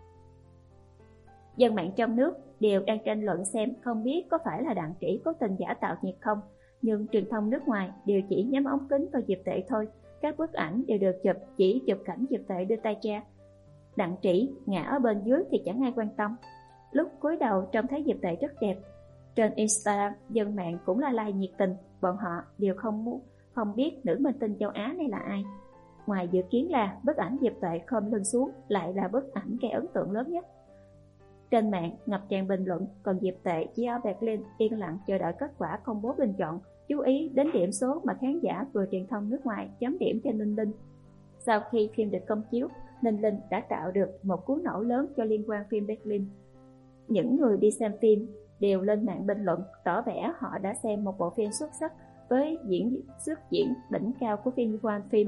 Dân mạng trong nước đều đang tranh luận xem không biết có phải là Đặng Trĩ cố tình giả tạo nhiệt không, nhưng truyền thông nước ngoài đều chỉ nhắm ống kính vào Diệp Tệ thôi. Các bức ảnh đều được chụp chỉ chụp cảnh Diệp Tệ đưa tay ra, Đặng Trĩ ngã ở bên dưới thì chẳng ai quan tâm. Lúc cúi đầu trông thấy Diệp Tệ rất đẹp. Trên Instagram, dân mạng cũng la like nhiệt tình, bọn họ đều không muốn không biết nữ minh tinh châu Á này là ai. Ngoài dự kiến là bức ảnh Diệp Tệ khom lưng xuống lại là bức ảnh gây ấn tượng lớn nhất. Trên mạng ngập tràn bình luận, còn Diệp Tệ chỉ ở Berlin yên lặng chờ đợi kết quả công bố bình chọn, chú ý đến điểm số mà khán giả vừa truyền thông nước ngoài chấm điểm cho Ninh Linh. Sau khi phim được công chiếu, Ninh Linh đã tạo được một cú nổ lớn cho liên quan phim Berlin. Những người đi xem phim đều lên mạng bình luận, tỏ vẻ họ đã xem một bộ phim xuất sắc với diễn xuất diễn đỉnh cao của phim liên quan phim.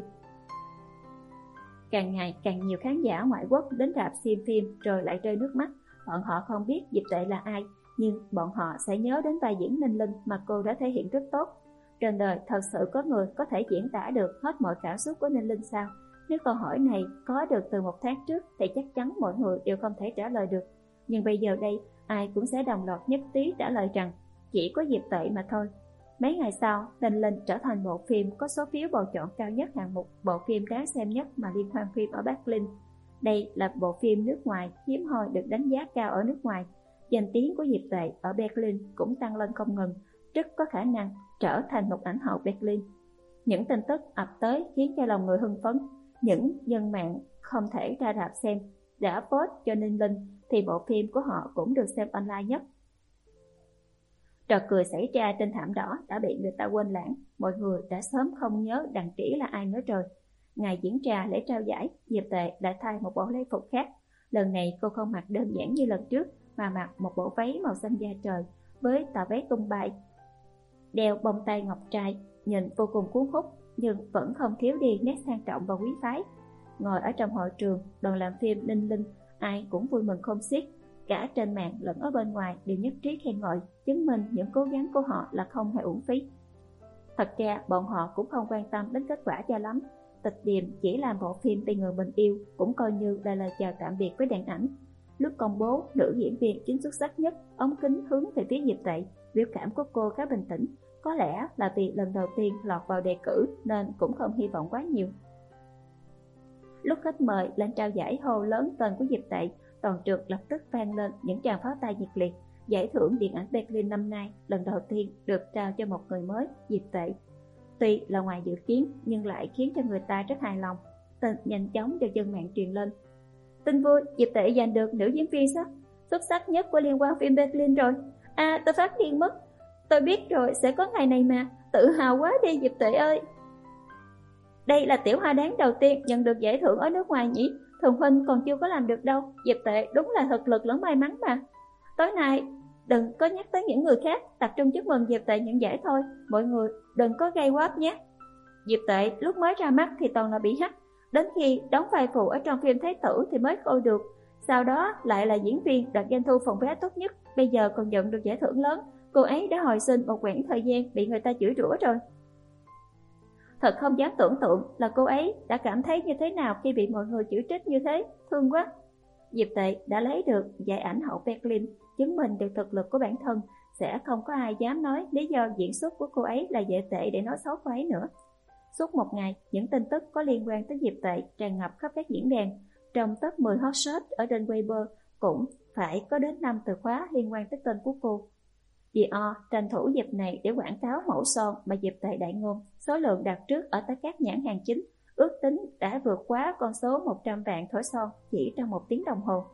Càng ngày càng nhiều khán giả ngoại quốc đến rạp xem phim rồi lại rơi nước mắt. Bọn họ không biết Diệp Tệ là ai, nhưng bọn họ sẽ nhớ đến vai diễn Ninh Linh mà cô đã thể hiện rất tốt. Trên đời thật sự có người có thể diễn tả được hết mọi cảm xúc của Ninh Linh sao? Nếu câu hỏi này có được từ một tháng trước thì chắc chắn mọi người đều không thể trả lời được. Nhưng bây giờ đây, ai cũng sẽ đồng loạt nhất trí trả lời rằng chỉ có Diệp Tệ mà thôi. Mấy ngày sau, Ninh Linh trở thành bộ phim có số phiếu bầu chọn cao nhất hạng mục bộ phim đáng xem nhất mà liên hoan phim ở Berlin. Đây là bộ phim nước ngoài hiếm hoi được đánh giá cao ở nước ngoài. Danh tiếng của Diệp Tệ ở Berlin cũng tăng lên không ngừng, rất có khả năng trở thành một ảnh hậu Berlin. Những tin tức ập tới khiến cho lòng người hưng phấn. Những dân mạng không thể ra rạp xem đã vote cho Ninh Linh thì bộ phim của họ cũng được xem online nhất. Trò cười xảy ra trên thảm đỏ đã bị người ta quên lãng, mọi người đã sớm không nhớ Đặng Trĩ là ai nữa rồi. Ngày diễn ra lễ trao giải, Diệp Tệ lại thay một bộ lễ phục khác. Lần này cô không mặc đơn giản như lần trước mà mặc một bộ váy màu xanh da trời với tà váy tung bay, đeo bông tai ngọc trai, nhìn vô cùng cuốn hút nhưng vẫn không thiếu đi nét sang trọng và quý phái. Ngồi ở trong hội trường, đoàn làm phim Ninh Linh ai cũng vui mừng không xiết, cả trên mạng lẫn ở bên ngoài đều nhất trí khen ngợi, chứng minh những cố gắng của họ là không hề uổng phí. Thật ra bọn họ cũng không quan tâm đến kết quả cho lắm. Tịch Điềm chỉ làm bộ phim vì người mình yêu cũng coi như là lời chào tạm biệt với điện ảnh. Lúc công bố nữ diễn viên chính xuất sắc nhất, ống kính hướng về phía Diệp Tệ, biểu cảm của cô khá bình tĩnh. Có lẽ là vì lần đầu tiên lọt vào đề cử nên cũng không hy vọng quá nhiều. Lúc khách mời lên trao giải hô lớn tên của Diệp Tệ, toàn trường lập tức vang lên những tràng pháo tay nhiệt liệt. Giải thưởng điện ảnh Berlin năm nay lần đầu tiên được trao cho một người mới, Diệp Tệ. Tuy là ngoài dự kiến nhưng lại khiến cho người ta rất hài lòng. Tin nhanh chóng được dân mạng truyền lên. Tin vui, Diệp Tệ giành được nữ diễn viên xuất xuất sắc nhất của liên hoan phim Berlin rồi. À, tôi phát điên mất. Tôi biết rồi, sẽ có ngày này mà. Tự hào quá đi Diệp Tệ ơi. Đây là tiểu hoa đáng đầu tiên nhận được giải thưởng ở nước ngoài nhỉ? Thường huynh còn chưa có làm được đâu. Diệp Tệ đúng là thực lực lẫn may mắn mà. Tối nay đừng có nhắc tới những người khác, tập trung chúc mừng Diệp Tệ nhận giải thôi. Mọi người đừng có gây quáp nhé. Diệp Tệ lúc mới ra mắt thì toàn là bị hắt, đến khi đóng vai phụ ở trong phim Thái Tử thì mới coi được. Sau đó lại là diễn viên đoạt doanh thu phòng vé tốt nhất, bây giờ còn nhận được giải thưởng lớn. Cô ấy đã hồi sinh một quãng thời gian bị người ta chửi rủa rồi. Thật không dám tưởng tượng là cô ấy đã cảm thấy như thế nào khi bị mọi người chửi trích như thế, thương quá. Diệp Tệ đã lấy được giải ảnh hậu Berlin, chứng minh được thực lực của bản thân, sẽ không có ai dám nói lý do diễn xuất của cô ấy là dễ tệ để nói xấu cô ấy nữa. Suốt một ngày, những tin tức có liên quan tới Diệp Tệ tràn ngập khắp các diễn đàn. Trong top mười hot search ở trên Weibo cũng phải có đến năm từ khóa liên quan tới tên của cô. Dior tranh thủ dịp này để quảng cáo mẫu son mà Diệp Tệ đại ngôn, số lượng đặt trước ở tất các nhãn hàng chính, ước tính đã vượt quá con số một trăm vạn thỏi son chỉ trong một tiếng đồng hồ.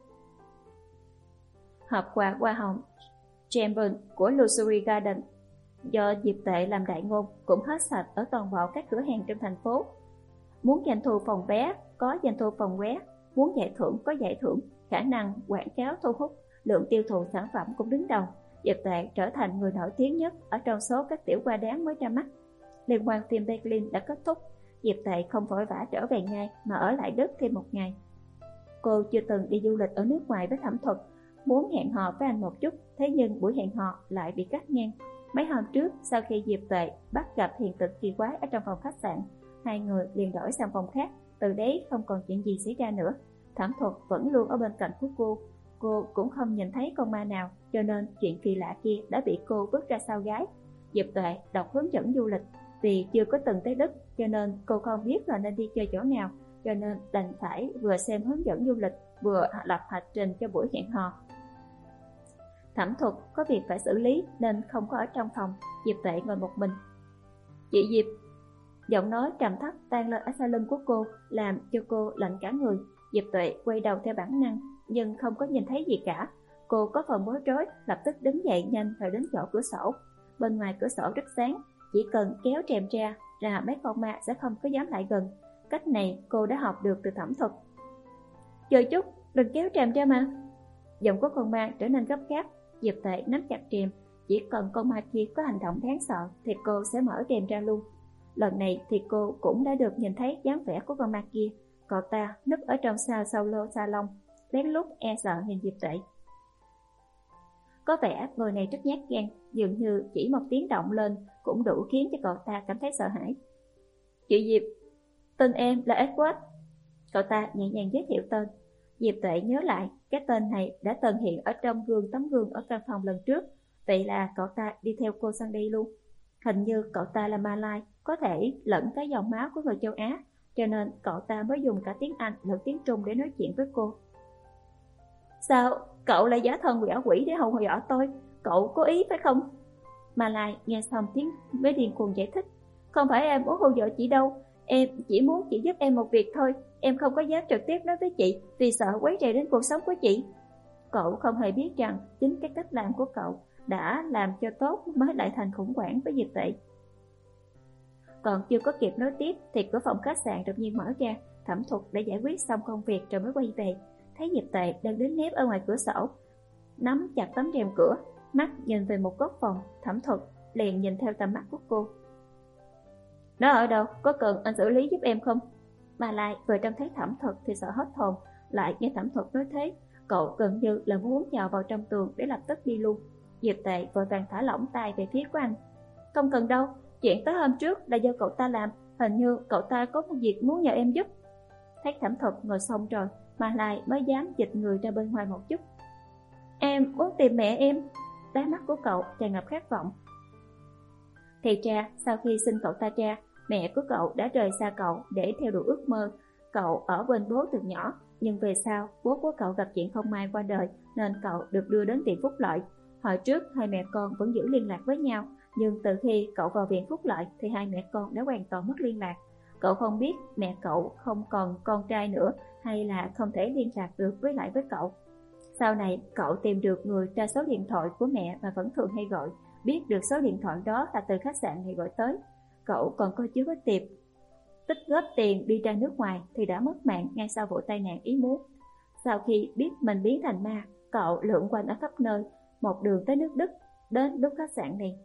Hộp quà hoa hồng Champion của Luxury Garden do Diệp Tệ làm đại ngôn cũng hết sạch ở toàn bộ các cửa hàng trong thành phố. Muốn doanh thu phòng vé có doanh thu phòng vé, muốn giải thưởng có giải thưởng, khả năng quảng cáo thu hút, lượng tiêu thụ sản phẩm cũng đứng đầu. Diệp Tệ trở thành người nổi tiếng nhất ở trong số các tiểu hoa đáng mới ra mắt. Liên hoan phim Berlin đã kết thúc, Diệp Tệ không vội vã trở về ngay mà ở lại Đức thêm một ngày. Cô chưa từng đi du lịch ở nước ngoài với Thẩm Thuật, muốn hẹn hò với anh một chút, thế nhưng buổi hẹn hò lại bị cắt ngang. Mấy hôm trước, sau khi Diệp Tệ bắt gặp hiện tượng kỳ quái ở trong phòng khách sạn, hai người liền đổi sang phòng khác, từ đấy không còn chuyện gì xảy ra nữa. Thẩm Thuật vẫn luôn ở bên cạnh của cô, cô cũng không nhìn thấy con ma nào, cho nên chuyện kỳ lạ kia đã bị cô vứt ra sau gái. Diệp Tệ đọc hướng dẫn du lịch, vì chưa có từng tới Đức, cho nên cô không biết là nên đi chơi chỗ nào, cho nên đành phải vừa xem hướng dẫn du lịch, vừa lập hành trình cho buổi hẹn hò. Thẩm Thuật có việc phải xử lý nên không có ở trong phòng, Diệp Tệ ngồi một mình. Chị Diệp, giọng nói trầm thấp tan lên ở sau lưng của cô, làm cho cô lạnh cả người. Diệp Tệ quay đầu theo bản năng, nhưng không có nhìn thấy gì cả. Cô có phần bối rối, lập tức đứng dậy nhanh rồi đến chỗ cửa sổ. Bên ngoài cửa sổ rất sáng, chỉ cần kéo rèm ra, ra mấy con ma sẽ không có dám lại gần. Cách này cô đã học được từ Thẩm Thuật. Chờ chút, đừng kéo rèm ra mà. Giọng của con ma trở nên gấp gáp. Diệp Tệ nắm chặt rèm, chỉ cần con ma kia có hành động đáng sợ thì cô sẽ mở rèm ra luôn. Lần này thì cô cũng đã được nhìn thấy dáng vẻ của con ma kia. Cậu ta núp ở trong xa sau lô salon, lén lút e sợ nhìn Diệp Tệ. Có vẻ người này rất nhát gan, dường như chỉ một tiếng động lên cũng đủ khiến cho cậu ta cảm thấy sợ hãi. Chị Diệp, tên em là Edward. Cậu ta nhẹ nhàng giới thiệu tên. Diệp Tệ nhớ lại, cái tên này đã từng hiện ở trong gương tấm gương ở căn phòng lần trước. Vậy là cậu ta đi theo cô sang đây luôn. Hình như cậu ta là Malay, có thể lẫn cái dòng máu của người châu Á, cho nên cậu ta mới dùng cả tiếng Anh lẫn tiếng Trung để nói chuyện với cô. Sao cậu lại giả thần giả quỷ để hù dọa tôi? Cậu có ý phải không? Malay nghe xong tiếng mới điên cuồng giải thích. Không phải em muốn hù dọa chị đâu, em chỉ muốn chị giúp em một việc thôi. Em không có dám trực tiếp nói với chị vì sợ quấy rầy đến cuộc sống của chị. Cậu không hề biết rằng chính cái cách làm của cậu đã làm cho tốt mới lại thành khủng hoảng với Diệp Tệ. Còn chưa có kịp nói tiếp thì cửa phòng khách sạn đột nhiên mở ra. Thẩm Thuật đã giải quyết xong công việc rồi mới quay về. Thấy Diệp Tệ đang đứng nép ở ngoài cửa sổ, nắm chặt tấm rèm cửa, mắt nhìn về một góc phòng. Thẩm Thuật liền nhìn theo tầm mắt của cô. Nó ở đâu? Có cần anh xử lý giúp em không? Mà lại vừa trông thấy Thẩm Thuật thì sợ hết hồn. Lại nghe Thẩm Thuật nói thế, cậu gần như là muốn nhào vào trong tường để lập tức đi luôn. Diệp Tệ vội vàng thả lỏng tay về phía của anh. Không cần đâu, chuyện tới hôm trước là do cậu ta làm. Hình như cậu ta có một việc muốn nhờ em giúp. Thấy Thẩm Thuật ngồi xong rồi, mà lại mới dám dịch người ra bên ngoài một chút. Em muốn tìm mẹ em. Đáy mắt của cậu tràn ngập khát vọng. Thì ra sau khi sinh cậu ta ra, mẹ của cậu đã rời xa cậu để theo đuổi ước mơ. Cậu ở bên bố từ nhỏ, nhưng về sau bố của cậu gặp chuyện không may qua đời nên cậu được đưa đến viện Phúc Lợi. Hồi trước hai mẹ con vẫn giữ liên lạc với nhau, nhưng từ khi cậu vào viện Phúc Lợi thì hai mẹ con đã hoàn toàn mất liên lạc. Cậu không biết mẹ cậu không còn con trai nữa hay là không thể liên lạc được với lại với cậu. Sau này cậu tìm được người tra số điện thoại của mẹ mà vẫn thường hay gọi, biết được số điện thoại đó là từ khách sạn này gọi tới. Cậu còn coi chiếu với tiệp, tích góp tiền đi ra nước ngoài thì đã mất mạng ngay sau vụ tai nạn ý muốn. Sau khi biết mình biến thành ma, cậu lượn quanh ở khắp nơi, một đường tới nước Đức, đến đúng khách sạn này.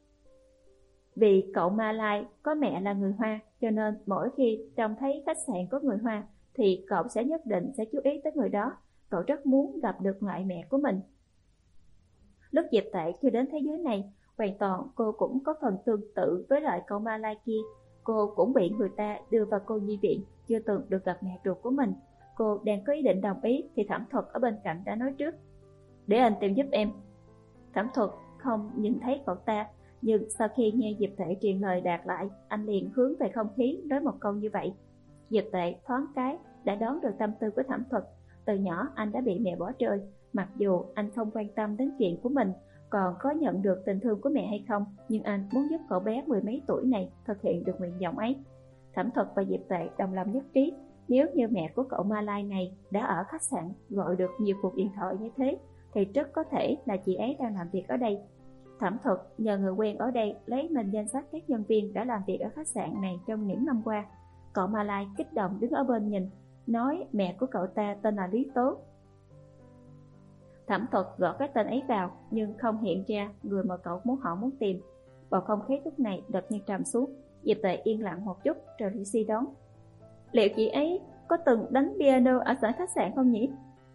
Vì cậu Ma Lai có mẹ là người Hoa, cho nên mỗi khi trông thấy khách sạn có người Hoa thì cậu sẽ nhất định sẽ chú ý tới người đó. Cậu rất muốn gặp được ngoại mẹ của mình. Lúc Diệp Tệ chưa đến thế giới này, hoàn toàn cô cũng có phần tương tự với lại cậu Ma Lai kia. Cô cũng bị người ta đưa vào cô nhi viện, chưa từng được gặp mẹ ruột của mình. Cô đang có ý định đồng ý thì Thẩm Thuật ở bên cạnh đã nói trước. Để anh tìm giúp em. Thẩm Thuật không nhìn thấy cậu ta, nhưng sau khi nghe Diệp Tệ truyền lời đạt lại, anh liền hướng về không khí nói một câu như vậy. Diệp Tệ thoáng cái đã đoán được tâm tư của Thẩm Thuật. Từ nhỏ anh đã bị mẹ bỏ rơi, mặc dù anh không quan tâm đến chuyện của mình còn có nhận được tình thương của mẹ hay không, nhưng anh muốn giúp cậu bé mười mấy tuổi này thực hiện được nguyện vọng ấy. Thẩm Thuật và Diệp Tệ đồng lòng nhất trí, nếu như mẹ của cậu Ma Lai này đã ở khách sạn gọi được nhiều cuộc điện thoại như thế thì rất có thể là chị ấy đang làm việc ở đây. Thẩm Thuật nhờ người quen ở đây lấy mình danh sách các nhân viên đã làm việc ở khách sạn này trong những năm qua. Cậu Ma Lai kích động đứng ở bên nhìn, nói mẹ của cậu ta tên là Lý Tố. Thẩm Thuật gõ cái tên ấy vào nhưng không hiện ra người mà cậu muốn họ muốn tìm. Bầu không khí lúc này đột nhiên trầm xuống. Diệp Tệ yên lặng một chút rồi đi suy đoán. Liệu chị ấy có từng đánh piano ở sở khách sạn không nhỉ?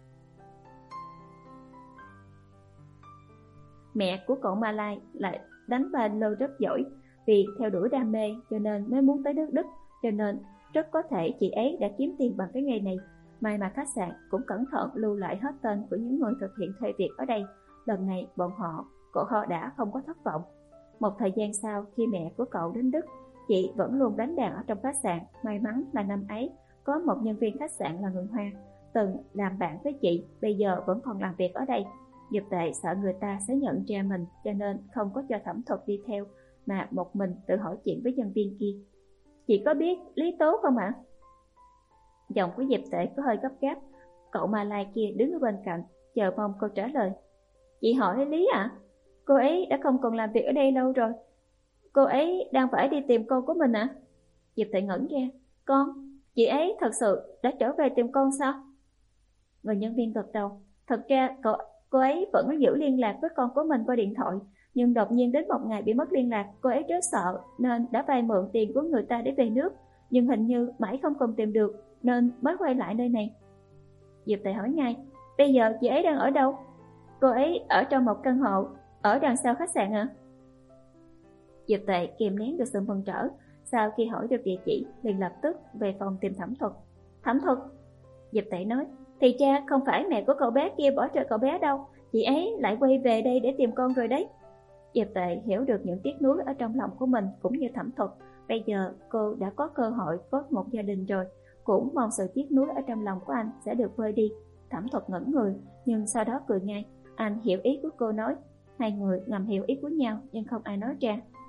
Mẹ của cậu Ma Lai lại đánh piano rất giỏi, vì theo đuổi đam mê cho nên mới muốn tới nước Đức, cho nên rất có thể chị ấy đã kiếm tiền bằng cái nghề này. May mà khách sạn cũng cẩn thận lưu lại hết tên của những người thực hiện thuê việc ở đây. Lần này bọn họ, cậu họ đã không có thất vọng. Một thời gian sau khi mẹ của cậu đến Đức, chị vẫn luôn đánh đàn ở trong khách sạn. May mắn là năm ấy có một nhân viên khách sạn là người Hoa, từng làm bạn với chị, bây giờ vẫn còn làm việc ở đây. Diệp Tệ sợ người ta sẽ nhận ra mình cho nên không có cho Thẩm Thuật đi theo, mà một mình tự hỏi chuyện với nhân viên kia. Chị có biết Lý Tố không ạ? Giọng của Diệp Tệ có hơi gấp gáp. Cậu Ma Lai kia đứng ở bên cạnh chờ mong câu trả lời. Chị hỏi Lý ạ? À? Cô ấy đã không còn làm việc ở đây lâu rồi. Cô ấy đang phải đi tìm con của mình ạ? À? Diệp Tệ ngẩn ra. Con? Chị ấy thật sự đã trở về tìm con sao? Người nhân viên gật đầu. Thật ra cậu, cô ấy vẫn giữ liên lạc với con của mình qua điện thoại, nhưng đột nhiên đến một ngày bị mất liên lạc. Cô ấy rất sợ nên đã vay mượn tiền của người ta để về nước, nhưng hình như mãi không còn tìm được nên mới quay lại nơi này. Diệp Tệ hỏi ngay. Bây giờ chị ấy đang ở đâu? Cô ấy ở trong một căn hộ ở đằng sau khách sạn ạ? À? Diệp Tệ kìm nén được sự mừng rỡ. Sau khi hỏi được địa chỉ liền lập tức về phòng tìm Thẩm Thuật. Thẩm Thuật, Diệp Tệ nói, thì ra không phải mẹ của cậu bé kia bỏ rơi cậu bé đâu, chị ấy lại quay về đây để tìm con rồi đấy. Diệp Tệ hiểu được những tiếc nuối ở trong lòng của mình cũng như Thẩm Thuật. Bây giờ cô đã có cơ hội có một gia đình rồi, cũng mong sự tiếc nuối ở trong lòng của anh sẽ được vơi đi. Thẩm Thuật ngẩn người, nhưng sau đó cười ngay. Anh hiểu ý của cô nói. Hai người ngầm hiểu ý của nhau nhưng không ai nói ra.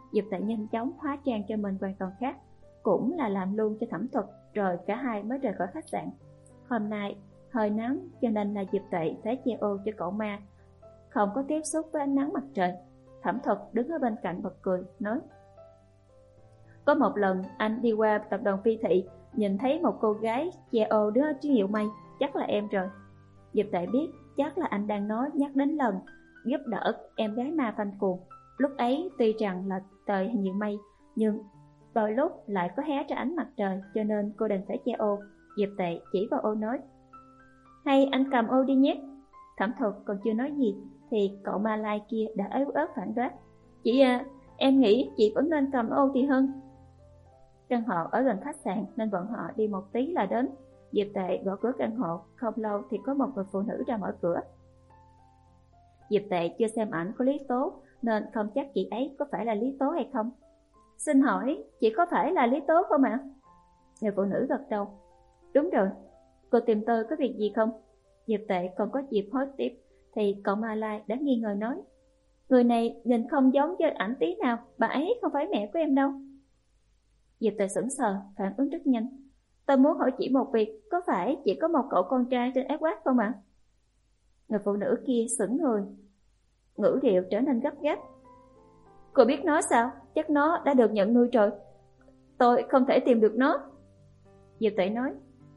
Diệp Tệ nhanh chóng hóa trang cho mình hoàn toàn khác, cũng là làm luôn cho Thẩm Thuật, rồi cả hai mới rời khỏi khách sạn. Hôm nay hơi nắng cho nên là Diệp Tệ phải che ô cho cậu ma, không có tiếp xúc với ánh nắng mặt trời. Thẩm Thuật đứng ở bên cạnh bật cười, nói: Có một lần anh đi qua tập đoàn Phi Thị, nhìn thấy một cô gái che ô đứng ở trên hiệu mây, chắc là em rồi. Diệp Tệ biết chắc là anh đang nói nhắc đến lần giúp đỡ em gái ma phanh cuồng. Lúc ấy tuy rằng là trời nhiều mây, nhưng đôi lúc lại có hé ra ánh mặt trời, cho nên cô đành phải che ô. Diệp Tệ chỉ vào ô nói: Hay anh cầm ô đi nhé. Thẩm Thuật còn chưa nói gì thì cậu ma lai kia đã yếu ớt phản bác: Chị à, em nghĩ chị vẫn nên cầm ô thì hơn. Căn hộ ở gần khách sạn nên bọn họ đi một tí là đến. Diệp Tệ gõ cửa căn hộ, không lâu thì có một người phụ nữ ra mở cửa. Diệp Tệ chưa xem ảnh của Lý Tố nên không chắc chị ấy có phải là Lý Tố hay không. Xin hỏi, chị có phải là Lý Tố không ạ? Người phụ nữ gật đầu. Đúng rồi, cô tìm tôi có việc gì không? Diệp Tệ còn có dịp hỏi tiếp thì cậu Ma Lai đã nghi ngờ nói: Người này nhìn không giống với ảnh tí nào, bà ấy không phải mẹ của em đâu. Diệp Tệ sững sờ, phản ứng rất nhanh. Tôi muốn hỏi chị một việc, có phải chỉ có một cậu con trai trên Edward không ạ? Người phụ nữ kia sững người, ngữ điệu trở nên gấp gáp. Cô biết nó sao? Chắc nó đã được nhận nuôi rồi. Tôi không thể tìm được nó. Diệp Tệ nói: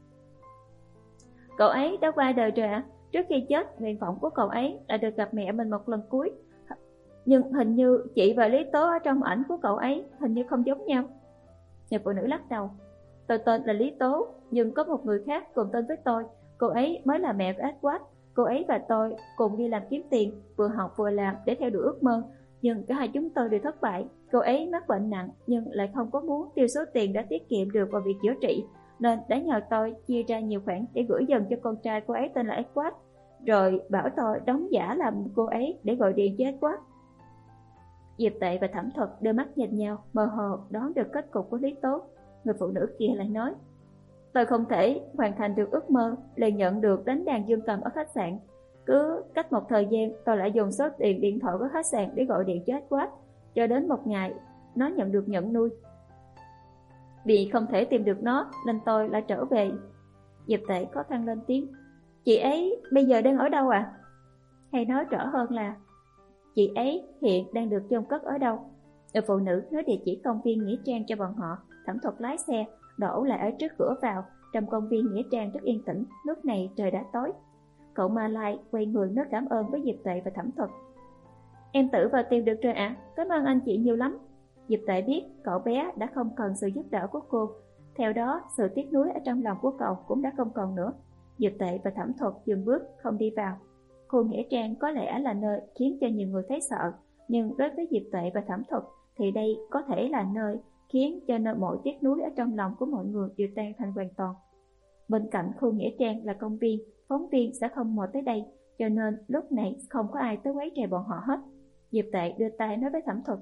Cậu ấy đã qua đời rồi ạ. Trước khi chết, nguyện vọng của cậu ấy là được gặp mẹ mình một lần cuối. Nhưng hình như chị và Lý Tố ở trong ảnh của cậu ấy hình như không giống nhau. Người phụ nữ lắc đầu. Tôi tên là Lý Tố, nhưng có một người khác cùng tên với tôi. Cô ấy mới là mẹ của Edward. Cô ấy và tôi cùng đi làm kiếm tiền, vừa học vừa làm để theo đuổi ước mơ. Nhưng cả hai chúng tôi đều thất bại. Cô ấy mắc bệnh nặng nhưng lại không có muốn tiêu số tiền đã tiết kiệm được vào việc chữa trị, nên đã nhờ tôi chia ra nhiều khoản để gửi dần cho con trai cô ấy tên là Edward, rồi bảo tôi đóng giả làm cô ấy để gọi điện cho Edward. Diệp Tệ và Thẩm Thuật đưa mắt nhìn nhau, mơ hồ đoán được kết cục của Lý Tố. Người phụ nữ kia lại nói: Tôi không thể hoàn thành được ước mơ, liền nhận được đánh đàn dương cầm ở khách sạn. Cứ cách một thời gian tôi lại dùng số tiền điện thoại của khách sạn để gọi điện cho Edward, cho đến một ngày nó nhận được nhận nuôi. Vì không thể tìm được nó nên tôi lại trở về. Diệp Tệ khó khăn lên tiếng: Chị ấy bây giờ đang ở đâu ạ? À? Hay nói rõ hơn là chị ấy hiện đang được chôn cất ở đâu? Người phụ nữ nói địa chỉ công viên Nghĩa Trang cho bọn họ. Thẩm Thuật lái xe đổ lại ở trước cửa vào. Trong công viên Nghĩa Trang rất yên tĩnh, lúc này trời đã tối. Cậu Ma Lai quay người nói cảm ơn với Diệp Tệ và Thẩm Thuật. Em tự vào tìm được rồi ạ, à? Cảm ơn anh chị nhiều lắm. Diệp Tệ biết cậu bé đã không cần sự giúp đỡ của cô, theo đó sự tiếc nuối ở trong lòng của cậu cũng đã không còn nữa. Diệp Tệ và Thẩm Thuật dừng bước không đi vào. Khu Nghĩa Trang có lẽ là nơi khiến cho nhiều người thấy sợ, nhưng đối với Diệp Tệ và Thẩm Thuật thì đây có thể là nơi khiến cho mọi tiếc nuối ở trong lòng của mọi người đều tan thành hoàn toàn. Bên cạnh khu Nghĩa Trang là công viên, phóng viên sẽ không mò tới đây, cho nên lúc này không có ai tới quấy rầy bọn họ hết. Diệp Tệ đưa tay nói với Thẩm Thuật: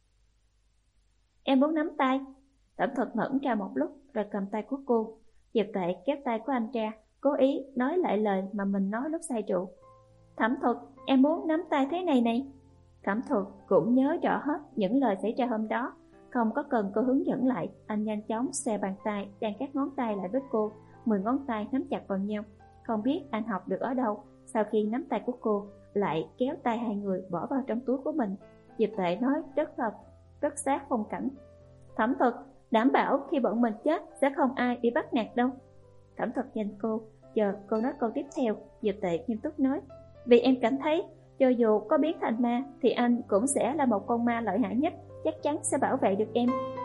Em muốn nắm tay. Thẩm Thuật ngẩn ra một lúc rồi cầm tay của cô. Diệp Tệ kéo tay của anh ra, cố ý nói lại lời mà mình nói lúc say rượu. Thẩm Thuật, em muốn nắm tay thế này này. Thẩm Thuật cũng nhớ rõ hết những lời xảy ra hôm đó, không có cần cô hướng dẫn lại. Anh nhanh chóng xòe bàn tay đang các ngón tay lại với cô, mười ngón tay nắm chặt vào nhau. Không biết anh học được ở đâu, sau khi nắm tay của cô lại kéo tay hai người bỏ vào trong túi của mình. Diệp Tệ nói rất thật, rất sát phong cảnh. Thẩm Thuật, đảm bảo khi bọn mình chết sẽ không ai bị bắt nạt đâu. Thẩm Thuật nhìn cô, chờ cô nói câu tiếp theo. Diệp Tệ nghiêm túc nói: Vì em cảm thấy cho dù có biến thành ma thì anh cũng sẽ là một con ma lợi hại nhất, chắc chắn sẽ bảo vệ được em.